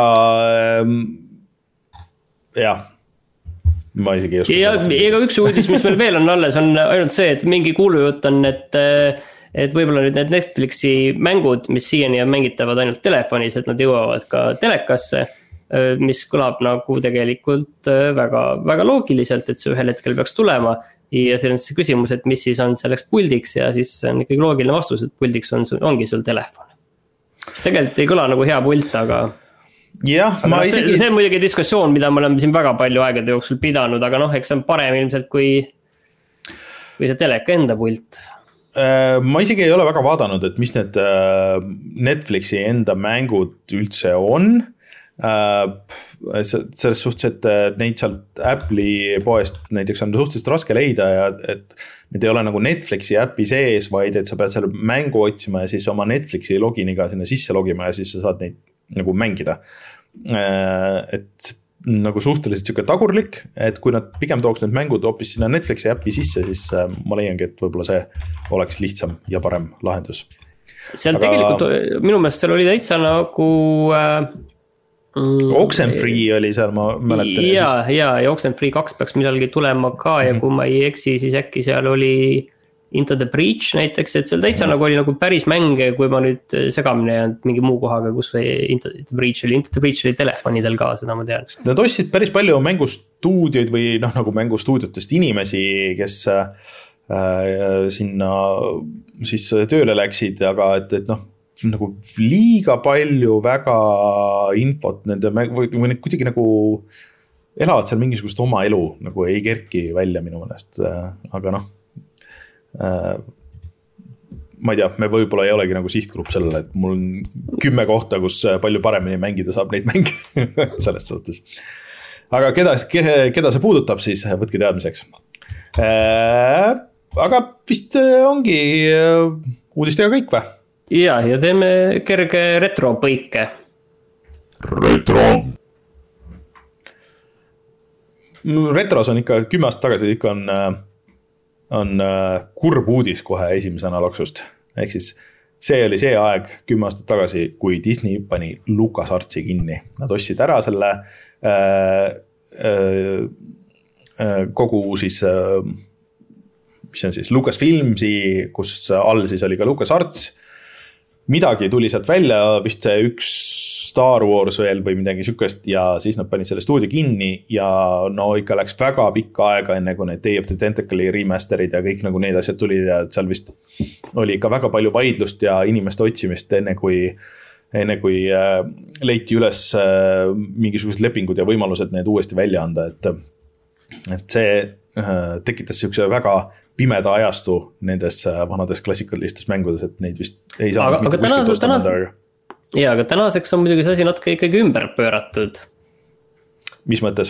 jah, ma isegi ei oska. Ja ega üks uudis, mis meil veel on alles, on ainult see, et mingi kuulujutt on, et, et võib-olla nüüd need Netflixi mängud, mis siiani on mängitavad ainult telefonis, et nad jõuavad ka telekasse, mis kõlab nagu tegelikult väga, väga loogiliselt, et see ühel hetkel peaks tulema. Ja see on see küsimus, et mis siis on selleks puldiks ja siis on ikkagi loogiline vastus, et puldiks on, ongi sul telefon. See tegelikult ei kõla nagu hea pult, aga, jah, aga ma no, isegi... see, see on muidugi diskussioon, mida me oleme siin väga palju aegade jooksul pidanud, aga noh, eks see on parem ilmselt kui, kui see teleka enda pult. Ma isegi ei ole väga vaadanud, et mis need Netflixi enda mängud üldse on. Selles suhtes, et neid sealt Apple'i poest näiteks on suhteliselt raske leida ja et need ei ole nagu Netflixi äpi sees, vaid et sa pead selle mängu otsima ja siis oma Netflixi loginiga sinna sisse logima ja siis sa saad neid nagu mängida. Et nagu suhteliselt siuke tagurlik, et kui nad pigem tooks need mängud hoopis sinna Netflixi äpi sisse, siis ma leiangi, et võib-olla see oleks lihtsam ja parem lahendus. Seal Aga... tegelikult minu meelest seal oli täitsa nagu äh... Oxenfree oli seal, ma mäletan. Ja, ja, ja Oxenfree kaks peaks midalgi tulema ka ja mm-hmm. kui ma ei eksi, siis äkki seal oli Into the Breach näiteks, et seal täitsa mm-hmm. nagu oli nagu päris mänge, kui ma nüüd segamine jäänud mingi muu kohaga, kus Into the Breach oli, Into the Breach oli telefonidel ka, seda ma tean. Nad ostsid päris palju mängustuudioid või noh, nagu mängustuudiotest inimesi, kes äh, sinna siis tööle läksid, aga et, et noh, nagu liiga palju väga infot nende, või, või need kuidagi nagu elavad seal mingisugust oma elu, nagu ei kerki välja minu mõnest, aga noh, äh, ma ei tea, me võib-olla ei olegi nagu sihtgrupp sellele, et mul on kümme kohta, kus palju paremini mängida saab neid mänge selles suhtes. Aga keda, keda see puudutab, siis võtke teadmiseks. Äh, aga vist ongi uudistega kõik või? Ja, ja teeme kerge retro põike. Retro. Retros on ikka kümme aastat tagasi ikka on... on kurb uudis kohe esimesena loksust. Ehk siis see oli see aeg kümme aastat tagasi, kui Disney pani LucasArtsi kinni. Nad ostsid ära selle äh, äh, kogu siis, äh, mis on siis Lucasfilmsi, kus all siis oli ka LucasArts. Midagi tuli sealt välja, vist see üks Star Wars veel või midagi sükest ja siis nad panid selle stuudio kinni ja no ikka läks väga pikka aega enne kui need Day of the Tentacle'i remasterid ja kõik nagu need asjad tulid ja seal vist oli ikka väga palju vaidlust ja inimeste otsimist enne kui, enne kui äh, leiti üles äh, mingisugused lepingud ja võimalused need uuesti välja anda, et, et see äh, tekitas siukse väga pimeda ajastu nendes äh, vanades klassikalistes mängudes, et neid vist ei saa aga, aga tänaseks, tänaseks ja, aga tänaseks on muidugi see asi natuke ikkagi ümber pööratud. Mis mõttes?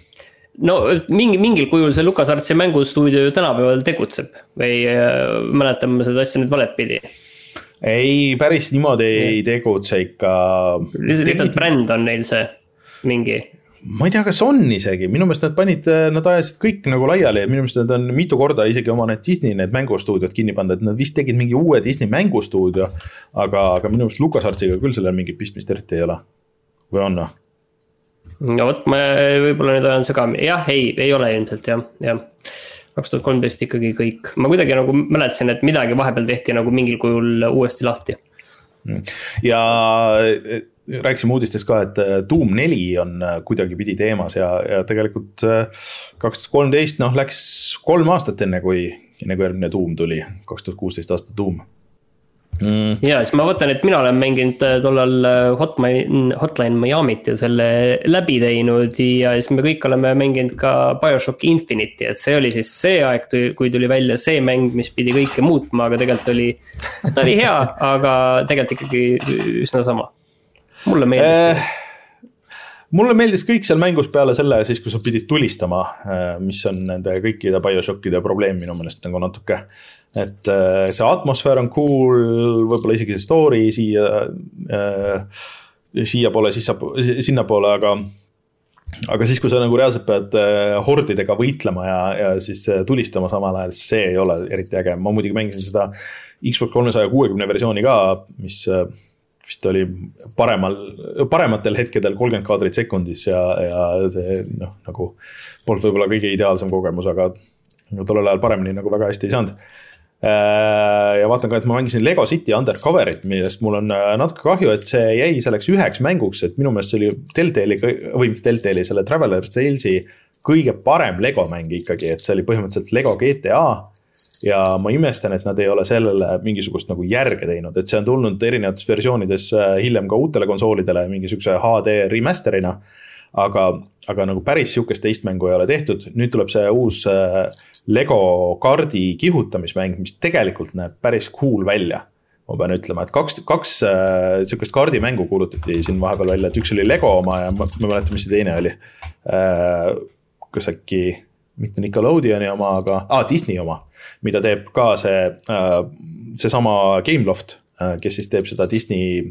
No mingi, mingil kujul see LucasArtsi mängustuudio ju tänapäeval tegutseb või äh, mäletame seda asja nüüd valet pidi? Ei, päris niimoodi ja. Ei tegutse ikka. Lihtsalt, lihtsalt bränd on neil see mingi. Ma ei tea, kas on isegi, minu meelest nad panid, nad ajasid kõik nagu laiali ja minu meelest nad on mitu korda isegi oma need Disney need mängustuudiod kinni pandud, et nad vist tegid mingi uue Disney mängustuudio, aga, aga minu meelest LucasArtsiga küll sellel mingit pistmist eriti ei ole. Või on? No võt, ma võib-olla nüüd ajan segami. Jah, ei, ei ole ilmselt, jah, jah. kaks tuhat kolmteist ikkagi kõik. Ma kuidagi nagu mäletasin, et midagi vahepeal tehti nagu mingil kujul uuesti lahti. Ja rääkisime uudistest ka, et Doom neli on kuidagi pidi teemas ja, ja tegelikult kaks tuhat kolmteist noh, läks kolm aastat enne kui, enne kui järgmine Doom tuli, kaks tuhat kuusteist aasta Doom. Mm. Ja siis ma võtan, et mina olen mänginud tollal Hotline, Hotline Miami't ja selle läbi teinud ja siis me kõik oleme mänginud ka BioShock Infinite'i, et see oli siis see aeg, kui tuli välja see mäng, mis pidi kõike muutma, aga tegelikult oli, ta oli hea, aga tegelikult ikkagi üsna sama. Mulle meeldis. Eh, mulle meeldis kõik seal mängus peale selle, siis kui sa pidid tulistama, mis on nende kõikide BioShockide probleem minu meelest nagu natuke. Et see atmosfäär on cool, võib-olla isegi see story siia, äh, siia poole, sinna poole, aga, aga siis, kui sa nagu reaalselt pead hordidega võitlema ja, ja siis tulistama samal ajal, see ei ole eriti äge. Ma muidugi mängisin seda Xbox kolmesaja kuuekümne versiooni ka, mis vist oli paremal, parematel hetkedel kolmkümmend kaadrit sekundis ja, ja see noh, nagu polnud võib-olla kõige ideaalsem kogemus, aga tollel ajal paremini nagu väga hästi ei saanud. Ja vaatan ka, et ma mängisin Lego City Undercoverit, millest mul on natuke kahju, et see jäi selleks üheks mänguks, et minu meelest see oli Telltale'i, või Telltale'i selle Traveler's Tales'i kõige parem Lego mäng ikkagi, et see oli põhimõtteliselt Lego G T A ja ma imestan, et nad ei ole sellele mingisugust nagu järge teinud, et see on tulnud erinevates versioonides hiljem ka uutele konsoolidele mingisuguse H D remasterina, aga, aga nagu päris siukest teist mängu ei ole tehtud. Nüüd tuleb see uus Lego kaardi kihutamismäng, mis tegelikult näeb päris cool välja. Ma pean ütlema, et kaks, kaks siukest kaardimängu kuulutati siin vahepeal välja, et üks oli Lego oma ja ma, ma mäletan, mis see teine oli. Kas äkki mitte Nickelodeoni oma, aga ah, Disney oma, mida teeb ka see, see sama Gameloft, kes siis teeb seda Disney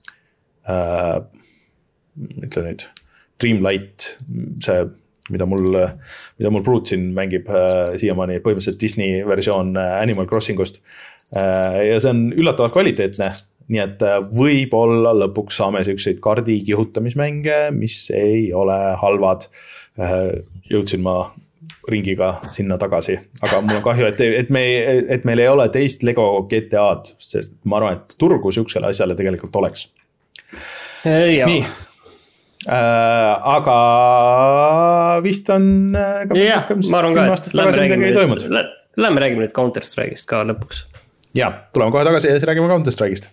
äh, ütle nüüd Dreamlight, see, mida mul, mida mul Brute siin mängib äh, siiamaani põhimõtteliselt Disney versioon äh, Animal Crossingust äh, ja see on üllatavalt kvaliteetne, nii et äh, võib-olla lõpuks saame selliseid kaardi kihutamismänge, mis ei ole halvad. Äh, jõudsin ma ringiga sinna tagasi, aga mul on kahju, et, et, me, et meil ei ole teist Lego G T A-d, sest ma arvan, et turgu siuksele asjale tegelikult oleks. Ja. Nii. Äh, aga vist on jah, ma arvan ka, et lähme räägime, Lähme räägime nüüd Counter-Strike'ist ka lõpuks. Ja, tuleme kohe tagasi ja siis räägime Counter-Strike'ist.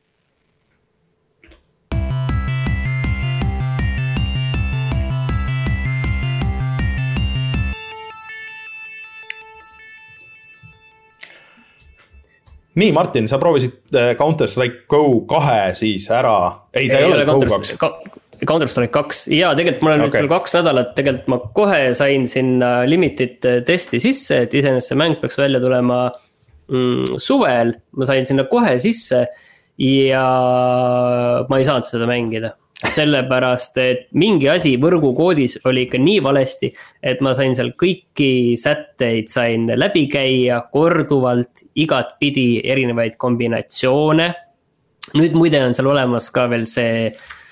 Nii, Martin, sa proovisid Counter-Strike Go kahe siis ära. Ei, ta ei, ei ole Go kaks. Counter-Strike kaks. Ja tegelikult ma olen okay. nüüd seal kaks nädalat, tegelikult ma kohe sain sinna limited testi sisse, et iseenesest see mäng peaks välja tulema mm, suvel. Ma sain sinna kohe sisse ja ma ei saanud seda mängida. Sellepärast, et mingi asi võrgukoodis oli ikka nii valesti, et ma sain seal kõiki sätteid, sain läbi käia korduvalt, igat pidi erinevaid kombinatsioone. Nüüd muide on seal olemas ka veel see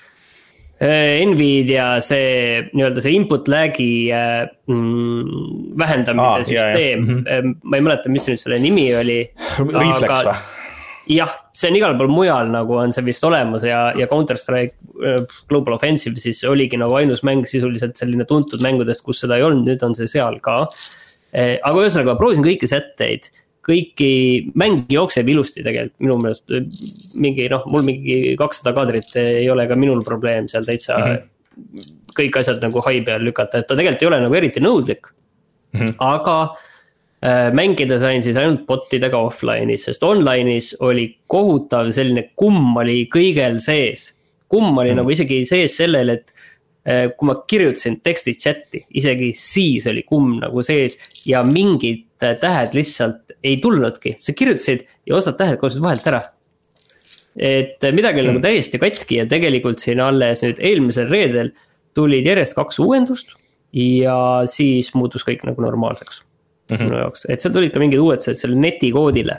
Nvidia, see, nii-öelda see input lag'i mm, vähendamise ah, süsteem. Yeah, yeah. Ma ei mäleta, mis nüüd selle nimi oli. Reflex või? Jah, see on igal pool mujal nagu on see vist olemas ja, ja Counter-Strike Global Offensive siis oligi nagu ainus mäng sisuliselt selline tuntud mängudest, kus seda ei olnud, nüüd on see seal ka. Aga ühesõnaga, proovisin kõiki sätteid, kõiki mäng jookseb ilusti tegelikult, minu meelest mingi, noh, mul mingi kakssada kadrit ei ole ka minul probleem seal täitsa mm-hmm. kõik asjad nagu hai peal lükata, et ta tegelikult ei ole nagu eriti nõudlik, mm-hmm. aga mängida sain siis ainult botidega offline'is, sest online'is oli kohutav selline kumm oli kõigel sees. Kumm oli mm. nagu isegi sees sellel, et kui ma kirjutasin teksti chati, isegi siis oli kumm nagu sees ja mingid tähed lihtsalt ei tulnudki. Sa kirjutasid ja osad tähed koostud vahelt ära. Et midagi mm. nagu täiesti katki ja tegelikult siin alles nüüd eelmisel reedel tulid järjest kaks uuendust ja siis muutus kõik nagu normaalseks. Mm-hmm. Jaoks, et seal tulid ka mingid uuedused selle netikoodile.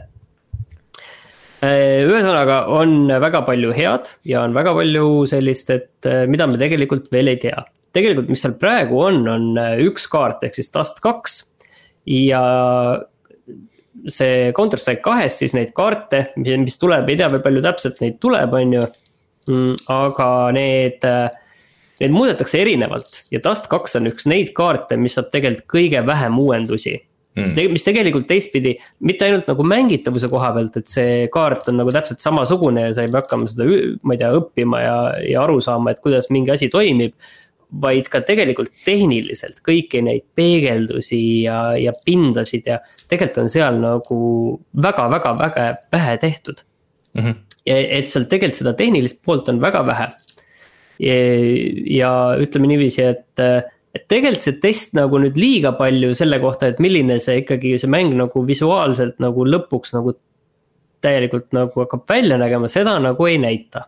Ühesõnaga on väga palju head ja on väga palju sellist, et mida me tegelikult veel ei tea. Tegelikult, mis seal praegu on, on üks kaart ehk siis Dust kaks ja see Counter-Strike kahes siis neid kaarte, mis tuleb, ei tea või palju täpselt neid tuleb, on ju, aga need, need muudetakse erinevalt ja Dust kaks on üks neid kaarte, mis saab tegelikult kõige vähem uuendusi. Mm. Mis tegelikult teistpidi, mitte ainult nagu mängitavuse koha pealt, et see kaart on nagu täpselt samasugune ja sa ei pea hakkama seda, ma ei tea, õppima ja, ja aru saama, et kuidas mingi asi toimib, vaid ka tegelikult tehniliselt kõiki neid peegeldusi ja, ja pindasid ja tegelikult on seal nagu väga-väga-väga vähe tehtud. Mm-hmm. Ja, et seal tegelikult seda tehnilist poolt on väga vähe. Ja, ja ütleme niiviisi, et et tegelikult see test nagu nüüd liiga palju selle kohta, et milline see ikkagi see mäng nagu visuaalselt nagu lõpuks nagu täielikult nagu hakkab välja nägema, seda nagu ei näita.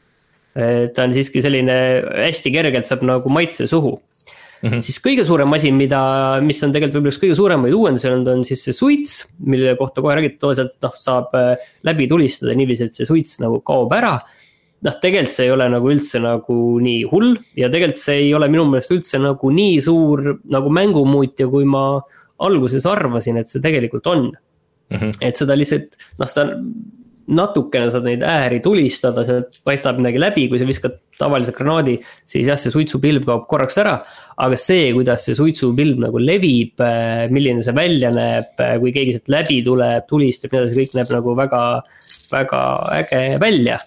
Ta on siiski selline hästi kergelt saab nagu maitse suhu. Mm-hmm. Siis kõige suurem asi, mida, mis on tegelikult võib-olla kõige suuremaid uuendusi on, on siis see suits, mille kohta kohe räägid toosalt, noh, saab läbi tulistada niiviisi, et see suits nagu kaob ära. Noh, tegelikult see ei ole nagu üldse nagu nii hull ja tegelikult see ei ole minu meelest üldse nagu nii suur nagu mängumuutja, kui ma alguses arvasin, et see tegelikult on. Mm-hmm. Et seda lihtsalt, noh, sa natukene saad neid ääri tulistada, see paistab midagi läbi, kui sa viskad tavalise granaadi, siis jah, see suitsupilv kaob korraks ära, aga see, kuidas see suitsupilv nagu levib, milline see välja näeb, kui keegi sealt läbi tuleb, tulistab, see kõik näeb nagu väga, väga äge välja.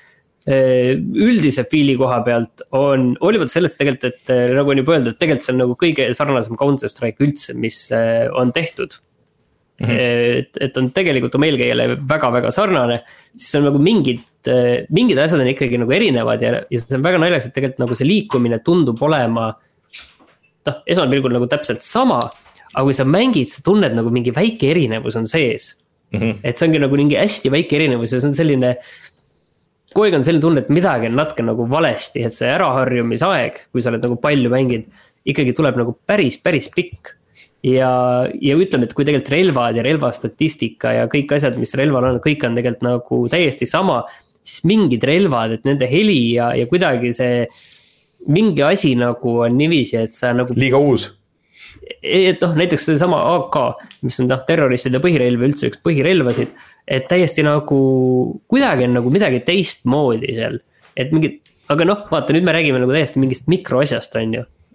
Üldise fiili koha pealt on, olivalt sellest tegelikult, et nagu on juba öeldud, et tegelikult see on nagu kõige sarnasem Counter-Strike üldse, mis on tehtud. Mm-hmm. Et, et on tegelikult oma eelkäijale väga-väga sarnane, siis on nagu mingid, mingid asjad on ikkagi nagu erinevad ja, ja see on väga naljaks, et tegelikult nagu see liikumine tundub olema noh, esmapilgul nagu täpselt sama, aga kui sa mängid, sa tunned nagu mingi väike erinevus on sees. Mm-hmm. Et see ongi nagu mingi hästi väike erinevus ja see on selline kogu on selline tunne, et midagi on natuke nagu valesti, et see äraharjumisaeg, kui sa oled nagu palju mängid, ikkagi tuleb nagu päris, päris pikk. Ja, ja ütleme, et kui tegelikult relvad ja relvastatistika ja kõik asjad, mis relval on, kõik on tegelikult nagu täiesti sama, siis mingid relvad, et nende heli ja, ja kuidagi see mingi asi nagu on niiviisi, et sa nagu liiga uus. Et noh, näiteks see sama A K, mis on noh, terroristide põhirelv üldse üks põhirelvasid, et täiesti nagu kuidagi on nagu midagi teist moodi seal, et mingid, aga noh, vaata, nüüd me räägime nagu täiesti mingist mikroasjast on ju,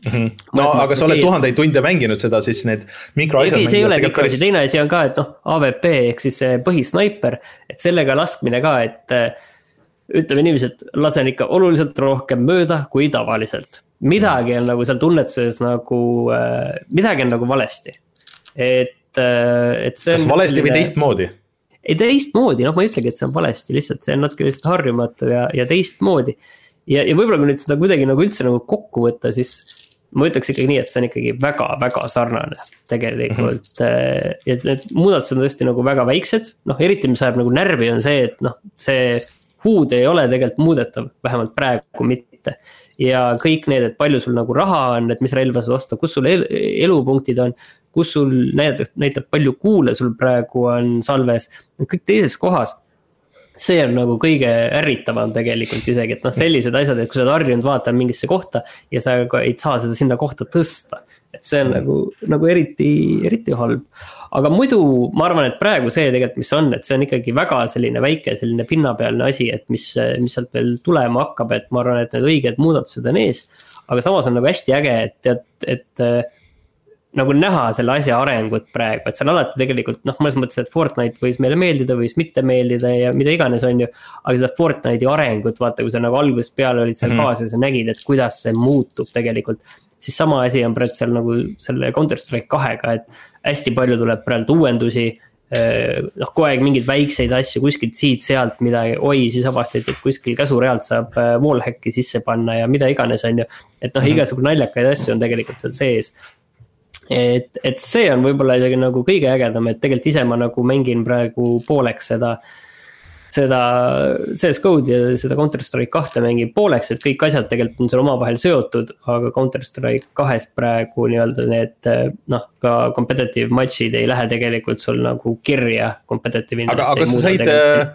Mm-hmm. No aga sa oled tuhandeid tunde mänginud seda, siis need mikroasjad ei, see ei ole mikroasi, teine asi on ka, et noh, A V P ehk siis see põhisnaiper, et sellega laskmine ka, et ütleme inimesed, lasen ikka oluliselt rohkem mööda kui tavaliselt. Midagi on nagu seal tunnetuses nagu, midagi on nagu valesti. Et, et see kas valesti selline... või teistmoodi? Ei teistmoodi, noh ma ei ütlegi, et see on valesti, lihtsalt see on natuke lihtsalt harjumatu ja, ja teistmoodi. Ja, ja võib-olla kui nüüd seda kuidagi nagu üldse nagu kokku võtta, siis ma ütleks ikkagi nii, et see on ikkagi väga-väga sarnane tegelikult. Mm-hmm. Ja need muudatused on tõesti nagu väga väiksed, noh eriti mis ajab nagu närvi on see, et noh see huud ei ole tegelikult muudetav, vähemalt praegu mitte. Ja kõik need, et palju sul nagu raha on, et mis relva sa osta, kus sul el- elupunktid on, kus sul näitab, näitab palju kuule sul praegu on salves, kõik teises kohas. See on nagu kõige ärritavam tegelikult isegi, et noh sellised asjad, et kui sa oled harjunud vaatama mingisse kohta ja sa ei saa seda sinna kohta tõsta, et see on nagu, nagu eriti, eriti halb. Aga muidu ma arvan, et praegu see tegelikult, mis on, et see on ikkagi väga selline väike, selline pinnapealne asi, et mis, mis sealt veel tulema hakkab, et ma arvan, et need õiged muudatused on ees, aga samas on nagu hästi äge, et, et, et nagu näha selle asja arengut praegu, et see on alati tegelikult, noh, mõnes mõttes, et Fortnite võis meile meeldida, võis mitte meeldida ja mida iganes on ju, aga seda Fortnite'i arengut, vaata, kui sa nagu algusest peale olid seal mm-hmm. kaasas ja nägid, et kuidas see muutub tegelikult, siis sama asi on praegu seal nagu selle Counter-Strike kahega, et hästi palju tuleb praegu uuendusi, noh, kogu aeg mingeid väikseid asju, kuskilt siit, sealt midagi, oi, siis avastati, et kuskil käsurealt saab wallhacki sisse panna ja mida iganes on ju, et noh, mm-hmm. igasugune naljakaid asju on tegelikult seal sees. Et, et see on võib-olla isegi nagu kõige ägedam, et tegelikult ise ma nagu mängin praegu pooleks seda, seda C S G O-d ja seda Counter-Strike kahte mängin pooleks, et kõik asjad tegelikult on seal omavahel seotud, aga Counter-Strike kahest praegu nii-öelda need, noh, ka competitive matchid ei lähe tegelikult sul nagu kirja competitive. Aga, aga sa said...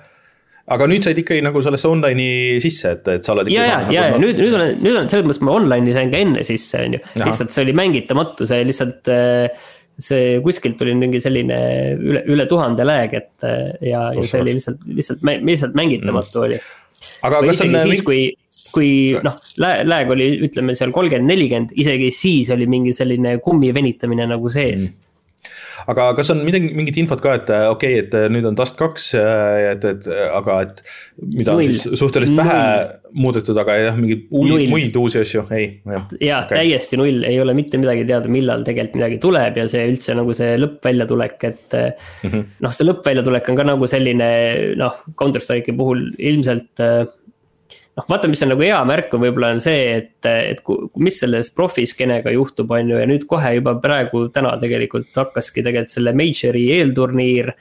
Aga nüüd said ikkagi nagu sellesse online'i sisse, et, et sa oled ja, ja, ja, ja nüüd, nüüd on, nüüd on selles mõttes ma online'i sain ka enne sisse, on ju. Lihtsalt see oli mängitamatu, see lihtsalt see kuskilt tuli mingi selline üle, üle tuhande lääg, et ja, ja see oli lihtsalt, lihtsalt, lihtsalt mängitamatu oli. Aga kas on siis, kui, kui noh, lääg oli, ütleme seal kolmkümmend nelikümmend, isegi siis oli mingi selline kummi venitamine nagu sees. Mm. Aga kas on midagi, mingit infot ka, et okei, okay, et nüüd on Dust kaks, et, et, aga et mida on siis suhteliselt vähe muudetud, aga jah, mingid uid, muid uusi asju, ei. Ja, ja okay. Täiesti null, ei ole mitte midagi teada, millal tegelikult midagi tuleb ja see üldse nagu see lõppväljatulek, et mm-hmm. noh, see lõppväljatulek on ka nagu selline, noh, Counter-Strike'i puhul ilmselt noh, vaata, mis on nagu hea märk on võib-olla on see, et, et mis selles profiskenega juhtub on ju ja nüüd kohe juba praegu täna tegelikult hakkaski tegelikult selle Majori eelturniir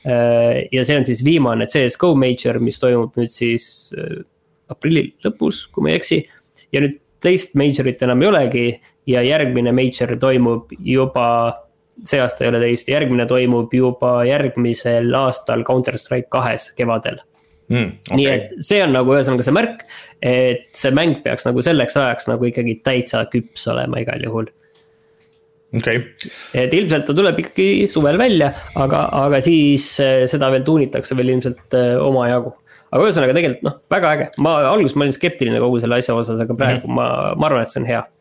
ja see on siis viimane C S G O Major, mis toimub nüüd siis aprilli lõpus, kui ma ei eksi ja nüüd teist Majorit enam ei olegi ja järgmine Major toimub juba, see aasta ei ole teist, järgmine toimub juba järgmisel aastal Counter-Strike kahes kevadel. Mm, okay. Nii et see on nagu ühesõnaga see märk, et see mäng peaks nagu selleks ajaks nagu ikkagi täitsa küps olema igal juhul. Okay. Et ilmselt ta tuleb ikkagi suvel välja, aga, aga siis seda veel tuunitakse veel ilmselt oma jagu. Aga ühesõnaga tegelikult noh, väga äge. Ma alguses ma olin skeptiline kogu selle asja osas, aga praegu mm-hmm. ma, ma arvan, et see on hea.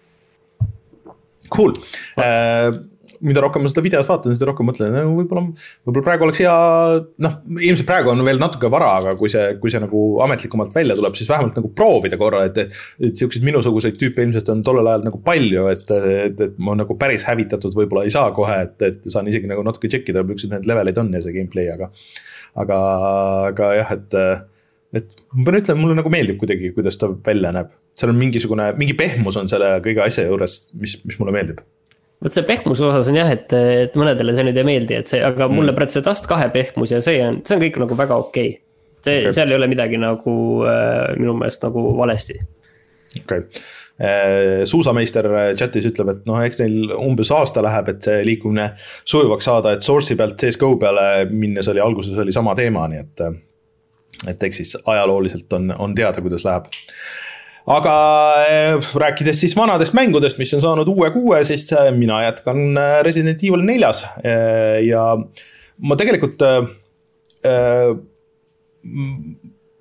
Cool. Uh... mida rohkem ma seda videot vaatan, seda rohkem mõtlen, võib-olla, võib-olla praegu oleks hea, noh, ilmselt praegu on veel natuke vara, aga kui see, kui see nagu ametlikumalt välja tuleb, siis vähemalt nagu proovida korra, et, et, et siukseid minusuguseid tüüpe ilmselt on tollel ajal nagu palju, et, et, et ma nagu päris hävitatud võib-olla ei saa kohe, et, et saan isegi nagu natuke tšekkida, miks need levelid on ja see gameplay, aga, aga, aga jah, et, et ma pean ütlema, mulle nagu meeldib kuidagi, kuidas ta välja näeb. Seal on mingisugune, mingi pehmus on selle kõige asja juures, mis, mis mulle meeldib. Võt see pehmuse osas on jah, et, et mõnedele see nüüd ei meeldi, et see, aga mm. mulle praegu see Dust kahe pehmus ja see on, see on kõik nagu väga okei okay. See, okay. Seal ei ole midagi nagu äh, minu meelest nagu valesti. Okay. Äh, Suusameister chatis ütleb, et noh, eks neil umbes aasta läheb, et see liikumine sujuvaks saada, et Source'i pealt C S G O peale minnes oli alguses oli sama teema, nii et, et eks siis ajalooliselt on, on teada, kuidas läheb. Aga rääkides siis vanadest mängudest, mis on saanud uue kuue, siis mina jätkan Resident Evil neljas ja ma tegelikult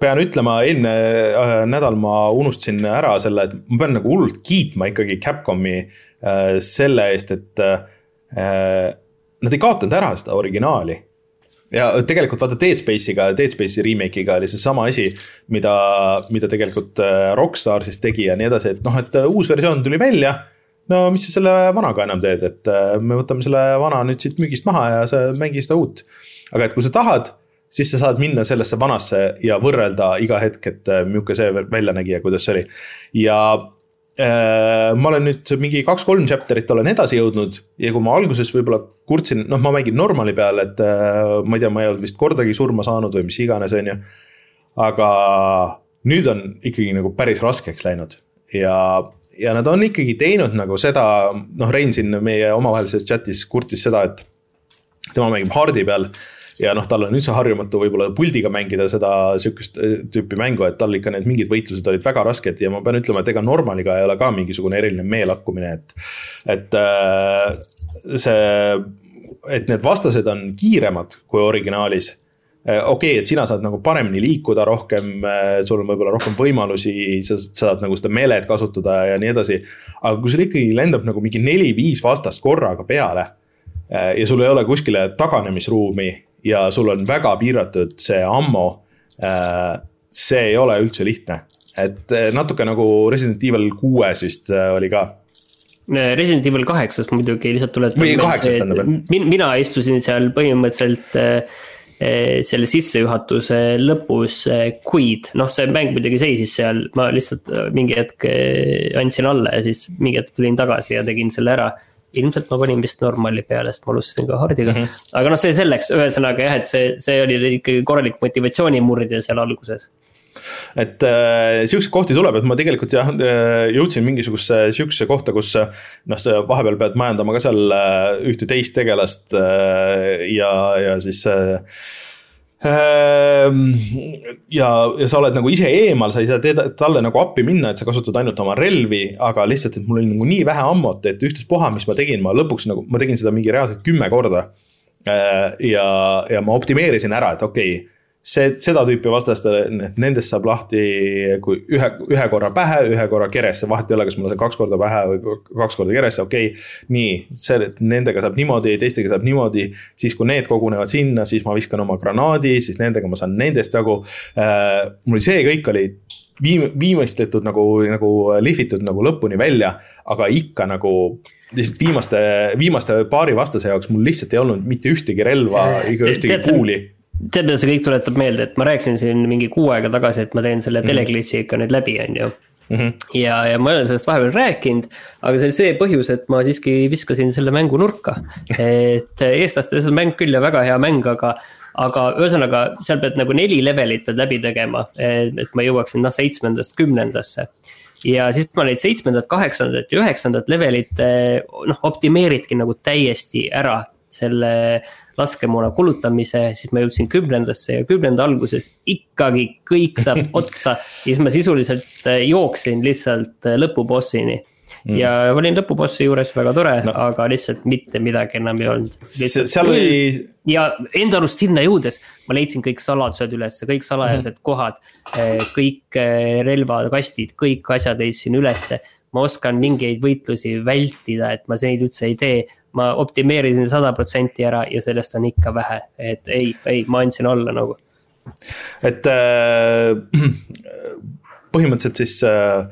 pean ütlema, eelmine äh, nädal ma unustasin ära selle, et ma pean nagu hullult kiitma ikkagi Capcomi äh, selle eest, et äh, nad ei kaotanud ära seda originaali. Ja tegelikult vaata Dead Space'iga, Dead Space'i remake'iga oli see sama asi, mida, mida tegelikult Rockstar siis tegi ja nii edasi, et noh, et uus versioon tuli välja, no mis sa selle vanaga enam teed, et me võtame selle vana nüüd siit müügist maha ja sa mängi seda uut. Aga et kui sa tahad, siis sa saad minna sellesse vanasse ja võrrelda iga hetk, et milline see välja nägi ja kuidas see oli. Ja äh, ma olen nüüd mingi kaks-kolm chapterit olen edasi jõudnud ja kui ma alguses võib-olla kurtsin, noh ma mängin normali peal, et äh, ma ei tea, ma ei olnud vist kordagi surma saanud või mis iganes on ju. Aga nüüd on ikkagi nagu päris raskeks läinud ja, ja nad on ikkagi teinud nagu seda, noh Rein siin meie omavahelises chatis kurtis seda, et tema mängib hardi peal ja noh, tal on üldse harjumatu võib-olla puldiga mängida seda sükest tüüpi mängu, et tal ikka need mingid võitlused olid väga rasked ja ma pean ütlema, et ega normaliga ei ole ka mingisugune eriline meelakkumine, et, et see, et need vastased on kiiremad kui originaalis. Okei, okay, et sina saad nagu paremini liikuda rohkem, sul on võib-olla rohkem võimalusi, sa saad nagu seda meeled kasutada ja nii edasi, aga kui sul ikkagi lendab nagu mingi neli-viis vastast korraga peale ja sul ei ole kuskile taganemisruumi ja sul on väga piiratud see ammo, see ei ole üldse lihtne. Et natuke nagu Resident Evil kuues vist oli ka. Resident Evil kaheksas muidugi lihtsalt tuleb. Või kaheksas tähendab. Mina istusin seal põhimõtteliselt selle sissejuhatuse lõpus kuid. Noh, see mäng muidugi seisis seal, ma lihtsalt mingi hetk andsin alla ja siis mingi hetk tulin tagasi ja tegin selle ära. Ilmselt ma panin vist normali peale, sest ma alustasin ka hardiga. Mm-hmm. Aga noh, see selleks, ühesõnaga jah, et see, see oli ikkagi korralik motivatsioonimurdja seal alguses. Et äh, siukse kohti tuleb, et ma tegelikult jah, jõudsin mingisuguse siukse kohta, kus noh, vahepeal pead majandama ka seal ühte teist tegelast äh, ja, ja siis äh, ja, ja sa oled nagu ise eemal, sa ei saa talle nagu appi minna, et sa kasutad ainult oma relvi, aga lihtsalt, et mul oli nagu nii vähe ammot, et ühtes poha, mis ma tegin, ma lõpuks nagu, ma tegin seda mingi reaalselt kümme korda ja, ja ma optimeerisin ära, et okei, okay, see, seda tüüpi vastast, nendest saab lahti kui ühe, ühe korra pähe, ühe korra keresse, vahet ei ole, kas mul on kaks korda pähe või kaks korda keresse, okei, okay. Nii, see, nendega saab niimoodi, teistega saab niimoodi, siis kui need kogunevad sinna, siis ma viskan oma granaadi, siis nendega ma saan nendest jagu. Äh, mul see kõik oli viim, viimistletud nagu, nagu lihvitud nagu lõpuni välja, aga ikka nagu lihtsalt viimaste, viimaste paari vastase jaoks mul lihtsalt ei olnud mitte ühtegi relva, iga ühtegi kuuli. Tead, see kõik tuletab meelde, et ma rääkisin siin mingi kuu aega tagasi, et ma teen selle teleglitsi ikka nüüd läbi, on ju. Mm-hmm. Ja, ja ma olen sellest vahepeal rääkinud, aga see oli see põhjus, et ma siiski viskasin selle mängu nurka. Et eestlastes on mäng küll ja väga hea mäng, aga, aga ühesõnaga seal pead nagu neli levelit pead läbi tegema, et ma jõuaksin noh, seitsmendast kümnendasse. Ja siis ma neid seitsmendat, kaheksandat ja üheksandat levelit noh, optimeeritki nagu täiesti ära selle laskemoona kulutamise, siis ma jõudsin kümnendasse ja kümnenda alguses ikkagi kõik saab otsa ja siis ma sisuliselt jooksin lihtsalt lõpubossini mm. ja olin lõpubossi juures väga tore no., aga lihtsalt mitte midagi enam ei olnud. Seal oli... Ja enda arust sinna jõudes ma leidsin kõik saladused üles, kõik salajased mm. kohad, kõik relvakastid, kõik asjad leidsin ülesse. Ma oskan mingeid võitlusi vältida, et ma neid üldse ei tee. Ma optimeerisin sada protsenti ära ja sellest on ikka vähe, et ei, ei, ma andsin alla nagu. Et äh, põhimõtteliselt siis äh,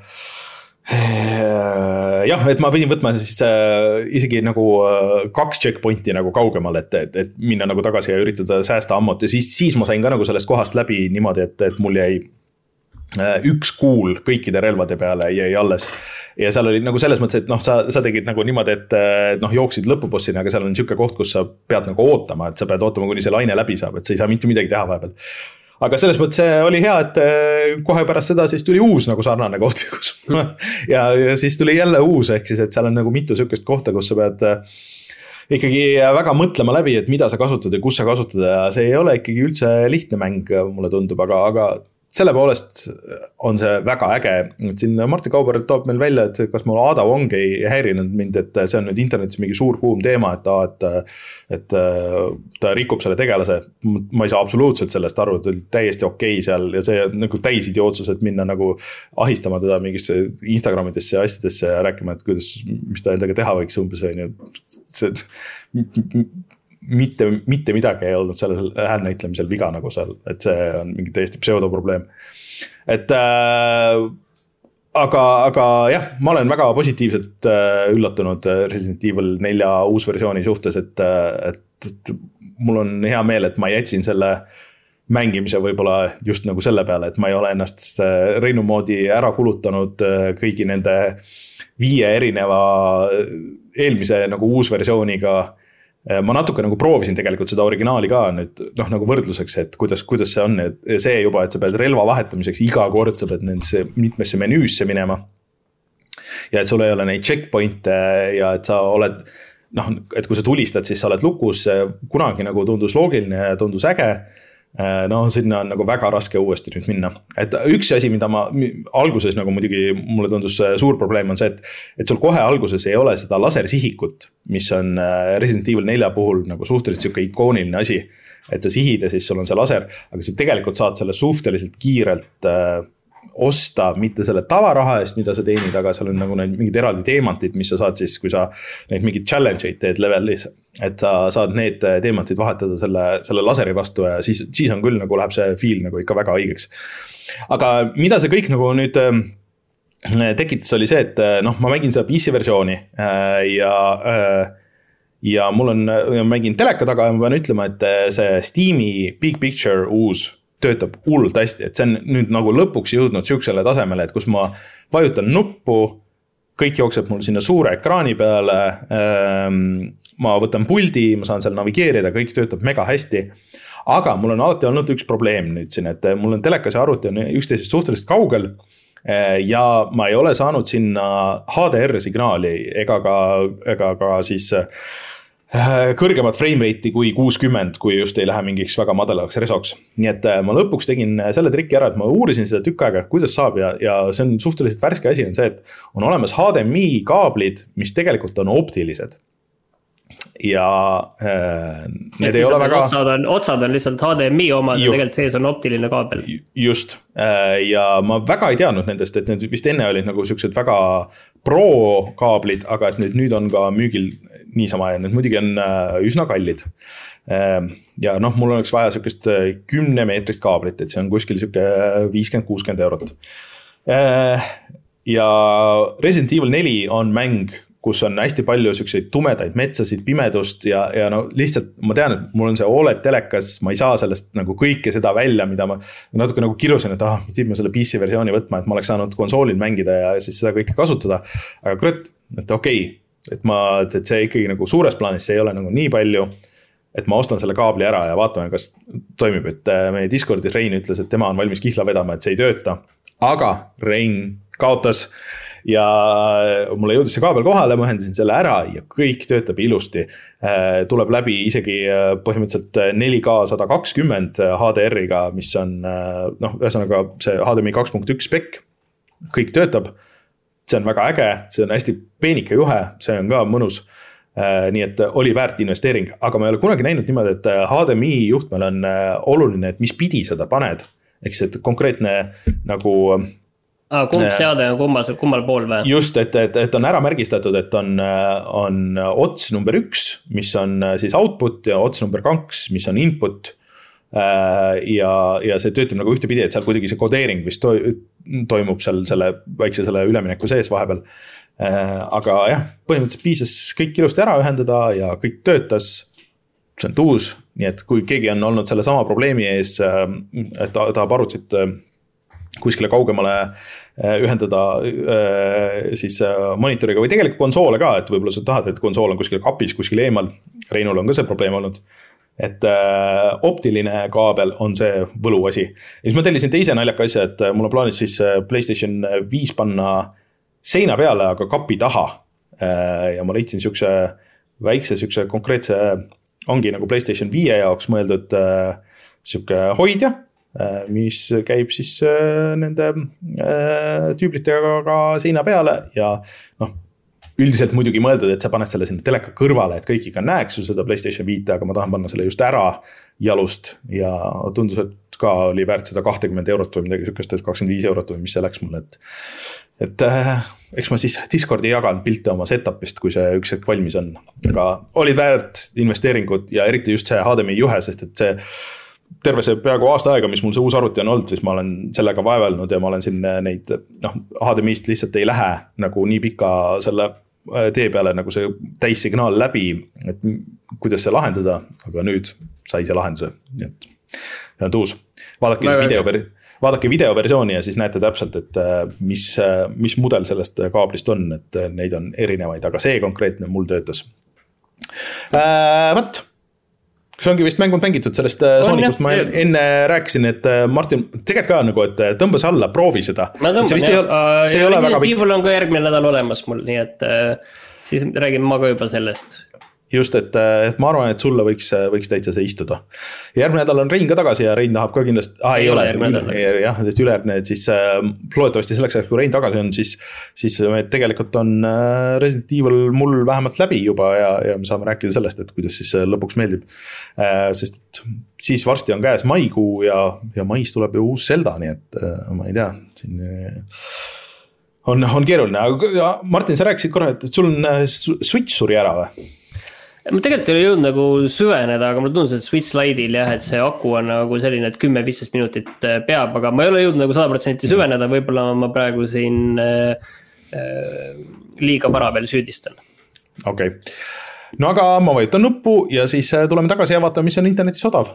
jah, et ma pidin võtma siis äh, isegi nagu äh, kaks checkpointi nagu kaugemal, et, et, et minna nagu tagasi ja üritada säästa ammut ja siis, siis ma sain ka nagu sellest kohast läbi niimoodi, et, et mul jäi üks kuul kõikide relvade peale jäi alles ja seal oli nagu selles mõttes, et noh, sa, sa tegid nagu niimoodi, et noh, jooksid lõpubossini, aga seal on niisugune koht, kus sa pead nagu ootama, et sa pead ootama, kuni see laine läbi saab, et sa ei saa mitte midagi teha vahepeal. Aga selles mõttes oli hea, et kohe pärast seda siis tuli uus nagu sarnane koht kus ja, ja siis tuli jälle uus, ehk siis, et seal on nagu mitu sükest kohta, kus sa pead ikkagi väga mõtlema läbi, et mida sa kasutad ja kus sa kasutad ja see ei ole ikkagi üldse lihtne mäng, mulle tundub, aga, aga selle poolest on see väga äge, et siin Martin Kauber toob meil välja, et kas mul Ada Wong ei häirinud mind, et see on nüüd internetis mingi suur kuum teema, et, et, et ta rikub selle tegelase. Ma ei saa absoluutselt sellest aru, et oli täiesti okei seal ja see on nagu täis idiootsus, et minna nagu ahistama teda mingisse Instagramidesse ja asjadesse ja rääkima, et kuidas, mis ta endaga teha võiks umbes. See mitte, mitte midagi ei olnud sellel häälnäitlemisel viga nagu seal, et see on mingi täiesti pseudoprobleem. Et äh, aga, aga jah, ma olen väga positiivselt äh, üllatunud Resident Evil nelja uusversiooni suhtes, et, et, et mul on hea meel, et ma jätsin selle mängimise võib-olla just nagu selle peale, et ma ei ole ennast Reinu moodi ära kulutanud kõigi nende viie erineva eelmise nagu uusversiooniga. Ma natuke nagu proovisin tegelikult seda originaali ka nüüd noh, nagu võrdluseks, et kuidas, kuidas see on, et see juba, et sa pead relva vahetamiseks iga kord, sa pead nendesse mitmesse menüüsse minema ja et sul ei ole neid checkpointe ja et sa oled noh, et kui sa tulistad, siis sa oled lukus, kunagi nagu tundus loogiline ja tundus äge, no sinna on nagu väga raske uuesti nüüd minna. Et üks asi, mida ma alguses nagu muidugi mulle tundus suur probleem on see, et, et sul kohe alguses ei ole seda lasersihikut, mis on Resident Evil nelja puhul nagu suhteliselt siuke ikooniline asi, et sa sihid ja siis sul on see laser, aga sa tegelikult saad selle suhteliselt kiirelt äh, osta, mitte selle tavaraha eest, mida sa teenid, aga seal on nagu need mingid eraldi teemantid, mis sa saad siis, kui sa neid mingid challenge'id teed levelis, et sa saad need teemantid vahetada selle, selle laseri vastu ja siis, siis on küll nagu läheb see feel nagu ikka väga õigeks. Aga mida see kõik nagu nüüd tekitas oli see, et noh, ma mängin seda P C versiooni ja, ja mul on, ja mängin teleka taga ja ma pean ütlema, et see Steam'i Big Picture uus töötab hullult hästi, et see on nüüd nagu lõpuks jõudnud sükksele tasemele, et kus ma vajutan nuppu, kõik jookseb mul sinna suure ekraani peale, ma võtan puldi, ma saan seal navigeerida, kõik töötab mega hästi, aga mul on alati olnud üks probleem nüüd siin, et mul on telekas ja arvuti on üksteisest suhteliselt kaugel ja ma ei ole saanud sinna H D R signaali ega ka, ega ka siis kõrgemat frame rate'i kui kuuskümmend, kui just ei lähe mingiks väga madalaks resoks. Nii et ma lõpuks tegin selle trikki ära, et ma uurisin seda tükk aega, kuidas saab ja, ja see on suhteliselt värske asi on see, et on olemas H D M I kaablid, mis tegelikult on optilised. Ja äh, need ei ole väga... Otsad on, otsad on lihtsalt H D M I omad ja tegelikult sees on optiline kaabel. Just. Ja ma väga ei teadnud nendest, et need vist enne olid nagu sellised väga pro kaablid, aga et nüüd, nüüd on ka müügil niisama ja need muidugi on üsna kallid. Ja noh, mul oleks vaja sellisest kümne meetrist kaablit, et see on kuskil selline viiskümmend kuuskümmend eurot. Ja Resident Evil neli on mäng, kus on hästi palju selliseid tumedaid metsasid, pimedust ja, ja no lihtsalt ma tean, et mul on see O L E D telekas, ma ei saa sellest nagu kõike seda välja, mida ma natuke nagu kirusin, et ah, ma selle P C versiooni võtma, et ma oleks saanud konsoolil mängida ja siis seda kõike kasutada, aga kurat, et okei, et ma, et see ikkagi nagu suures plaanis see ei ole nagu nii palju, et ma ostan selle kaabli ära ja vaatame, kas toimib, et meie Discordis Rein ütles, et tema on valmis kihla vedama, et see ei tööta, aga Rein kaotas ja mulle jõudis see kaabel kohale, ma ühendasin selle ära ja kõik töötab ilusti. Tuleb läbi isegi põhimõtteliselt neli K sada kakskümmend H D R-iga, mis on noh, ühesõnaga see H D M I kaks punkt üks spec, kõik töötab, see on väga äge, see on hästi peenike juhe, see on ka mõnus, nii et oli väärt investeering, aga ma ei ole kunagi näinud niimoodi, et H D M I juhtmel on oluline, et mis pidi seda paned, eks et konkreetne nagu Ah, kumb seade on kummal, kummal pool või? Just, et, et, et on ära märgistatud, et on, on ots number üks, mis on siis output ja ots number kaks, mis on input ja, ja see töötab nagu ühte pidi, et seal kuidagi see kodeering vist toimub seal selle väikse selle ülemineku sees vahepeal. Aga jah, põhimõtteliselt piisas kõik ilusti ära ühendada ja kõik töötas, see on tuus, nii et kui keegi on olnud selle sama probleemi ees, et ta tahab arvutit kuskile kaugemale ühendada siis monitoriga või tegelikult konsoole ka, et võib-olla sa tahad, et konsool on kuskil kapis, kuskil eemal, Reinul on ka see probleem olnud, et optiline kaabel on see võlu asi. Ja siis ma tellisin teise naljaka asja, et mul on plaanis siis PlayStation viis panna seina peale, aga kapi taha ja ma leidsin siukse väikse, siukse konkreetse ongi nagu PlayStation viie jaoks mõeldud siuke hoidja, mis käib siis nende tüüblitega ka seina peale ja noh, üldiselt muidugi mõeldud, et sa paned selle sinna teleka kõrvale, et kõik ikka näeks ju seda PlayStation viit, aga ma tahan panna selle just ära jalust ja tundus, et ka oli väärt seda kakskümmend eurot või midagi sükest, et kakskümmend viis eurot või mis see läks mulle, et et äh, eks ma siis Discordi jagan pilte oma setupist, kui see üks hetk valmis on, aga olid väärt investeeringud ja eriti just see H D M I juhe, sest et see terve see peaaegu aasta aega, mis mul see uus arvuti on olnud, siis ma olen sellega vaevelnud ja ma olen siin neid, noh, H D M I-st lihtsalt ei lähe nagu nii pika selle tee peale nagu see täissignaal läbi, et kuidas see lahendada, aga nüüd sai see lahenduse, nii et see on tuus. Vaadake, video, vaadake videoversiooni ja siis näete täpselt, et mis, mis mudel sellest kaablist on, et neid on erinevaid, aga see konkreetne mul töötas. Äh, võt! See ongi vist mängud mängitud sellest Sonicust, ma enne rääkisin, et Martin, tegelikult ka nagu, et tõmbas alla, proovi seda. Ma tõmban, jah. See ei ole väga pikk. Evil on ka järgmine nädal olemas mul, nii et siis räägin ma ka juba sellest. Just, et, et ma arvan, et sulle võiks, võiks täitsa see istuda. Järgmine nädal on Rein ka tagasi ja Rein tahab ka kindlasti, ah, ei, ei ole, üle, jah, et ülejärgmine, et siis loodetavasti selleks, kui Rein tagasi on, siis, siis tegelikult on Resident Evil mul vähemalt läbi juba ja, ja me saame rääkida sellest, et kuidas siis lõpuks meeldib. Sest et siis varsti on käes maikuu ja, ja mais tuleb ju uus Zelda, nii et ma ei tea, siin on, on keeruline. Aga Martin, sa rääkisid korra, et sul on Switch suri ära või? Ma tegelikult ei ole jõudnud nagu süveneda, aga mulle tundus, et Switch Lite'il jah, et see aku on nagu selline, et kümme viisteist minutit peab, aga ma ei ole jõudnud nagu sada protsenti süveneda, võib-olla ma praegu siin äh, liiga vara veel süüdistan. Okei. Okay. No aga ma vajutan nuppu ja siis tuleme tagasi ja vaatame, mis on internetis odav.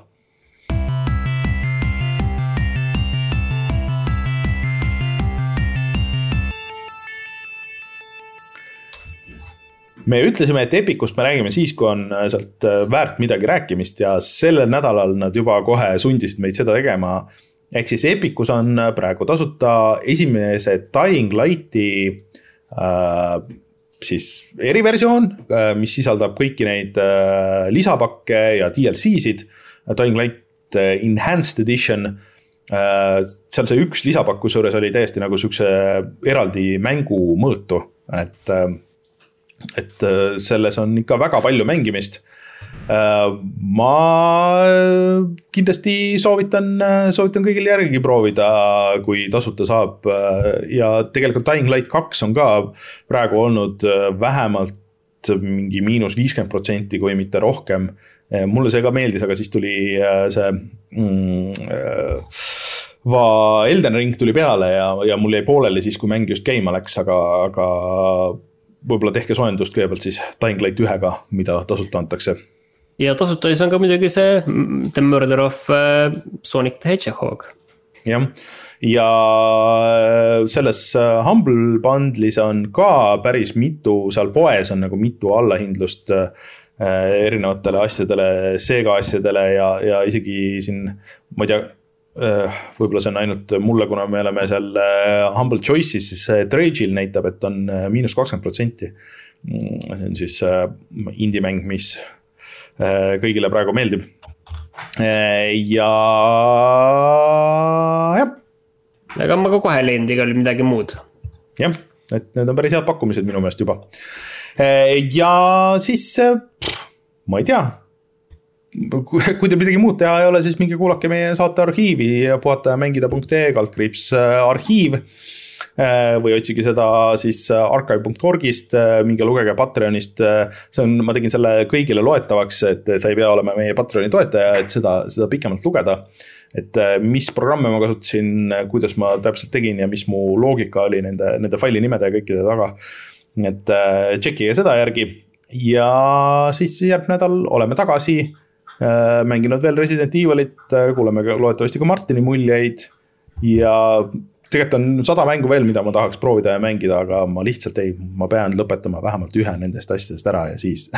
Me ütlesime, et Epicust me räägime siis, kui on sealt väärt midagi rääkimist ja sellel nädalal nad juba kohe sundisid meid seda tegema. Ehk siis Epicus on praegu tasuta esimese Dying Lighti äh, siis eriversioon, mis sisaldab kõiki neid äh, lisapakke ja D L C-sid. Dying Light Enhanced Edition. Äh, seal see üks lisapakkus juures oli täiesti nagu sükse eraldi mängu mõõtu, et äh, et selles on ikka väga palju mängimist. Ma kindlasti soovitan, soovitan kõigil järgi proovida, kui tasuta saab. Ja tegelikult Dying Light kaks on ka praegu olnud vähemalt mingi miinus viiskümmend protsenti, kui mitte rohkem. Mulle see ka meeldis, aga siis tuli see mm, va Elden Ring tuli peale ja, ja mul jäi pooleli siis, kui mäng just käima läks, aga, aga võib-olla tehke soojendust kõigepealt siis Dying Light ühega, mida tasuta antakse. Ja tasuta on ka muidugi see The Murder of Sonic the Hedgehog. Jah, ja selles Humble Bundle'is on ka päris mitu, seal poes on nagu mitu allahindlust erinevatele asjadele, Sega asjadele ja, ja isegi siin, ma ei tea, võib-olla see on ainult mulle, kuna me oleme seal Humble Choices, siis Drage'il näitab, et on miinus kakskümmend protsenti. See on siis indie-mäng, mis kõigile praegu meeldib. Ja jah. Aga ma ka kohe leidnud igal midagi muud. Jah, et need on päris head pakkumised minu meelest juba. Ja siis, ma ei tea, kui te midagi muud teha ei ole, siis minge kuulake meie saate arhiivi ja puhata ja mängida punkt ee kaldkriips arhiiv või otsige seda siis archive punkt orgist, minge lugege Patreonist. See on, ma tegin selle kõigile loetavaks, et sa ei pea olema meie Patreoni toetaja, et seda, seda pikemalt lugeda. Et mis programme ma kasutasin, kuidas ma täpselt tegin ja mis mu loogika oli nende, nende faili nimede ja kõikide taga. Et tšekkige seda järgi ja siis järgmine nädal oleme tagasi. Mänginud veel Resident Evilit, kuuleme loetavasti ka Martini muljeid ja tegelikult on sada mängu veel, mida ma tahaks proovida ja mängida, aga ma lihtsalt ei, ma pean lõpetama vähemalt ühe nendest asjadest ära ja siis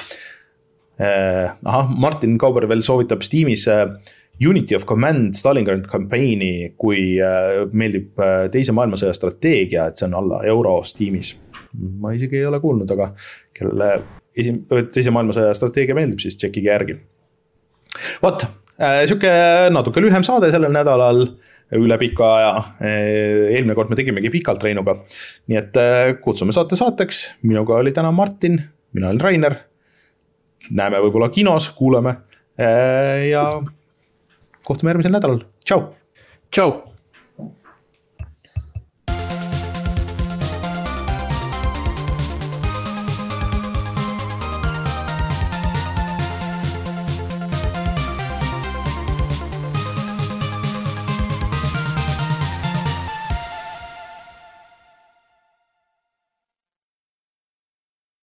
aha, Martin Kauber veel soovitab Steamis Unity of Command Stalingrad campaign'i, kui meeldib teise maailmasõja strateegia, et see on alla euro Steamis. Ma isegi ei ole kuulnud, aga kelle teise maailmasõja strateegia meeldib, siis tšekkige järgi. Vot, Siuke natuke lühem saade sellel nädalal üle pika aja. Eelmine kord me tegimegi pikalt Reinuga. Nii et kutsume saate saateks. Minuga oli täna Martin, mina olen Rainer. Näeme võib-olla kinos, kuuleme ja kohtume järgmisel nädalal. Tšau! Tšau!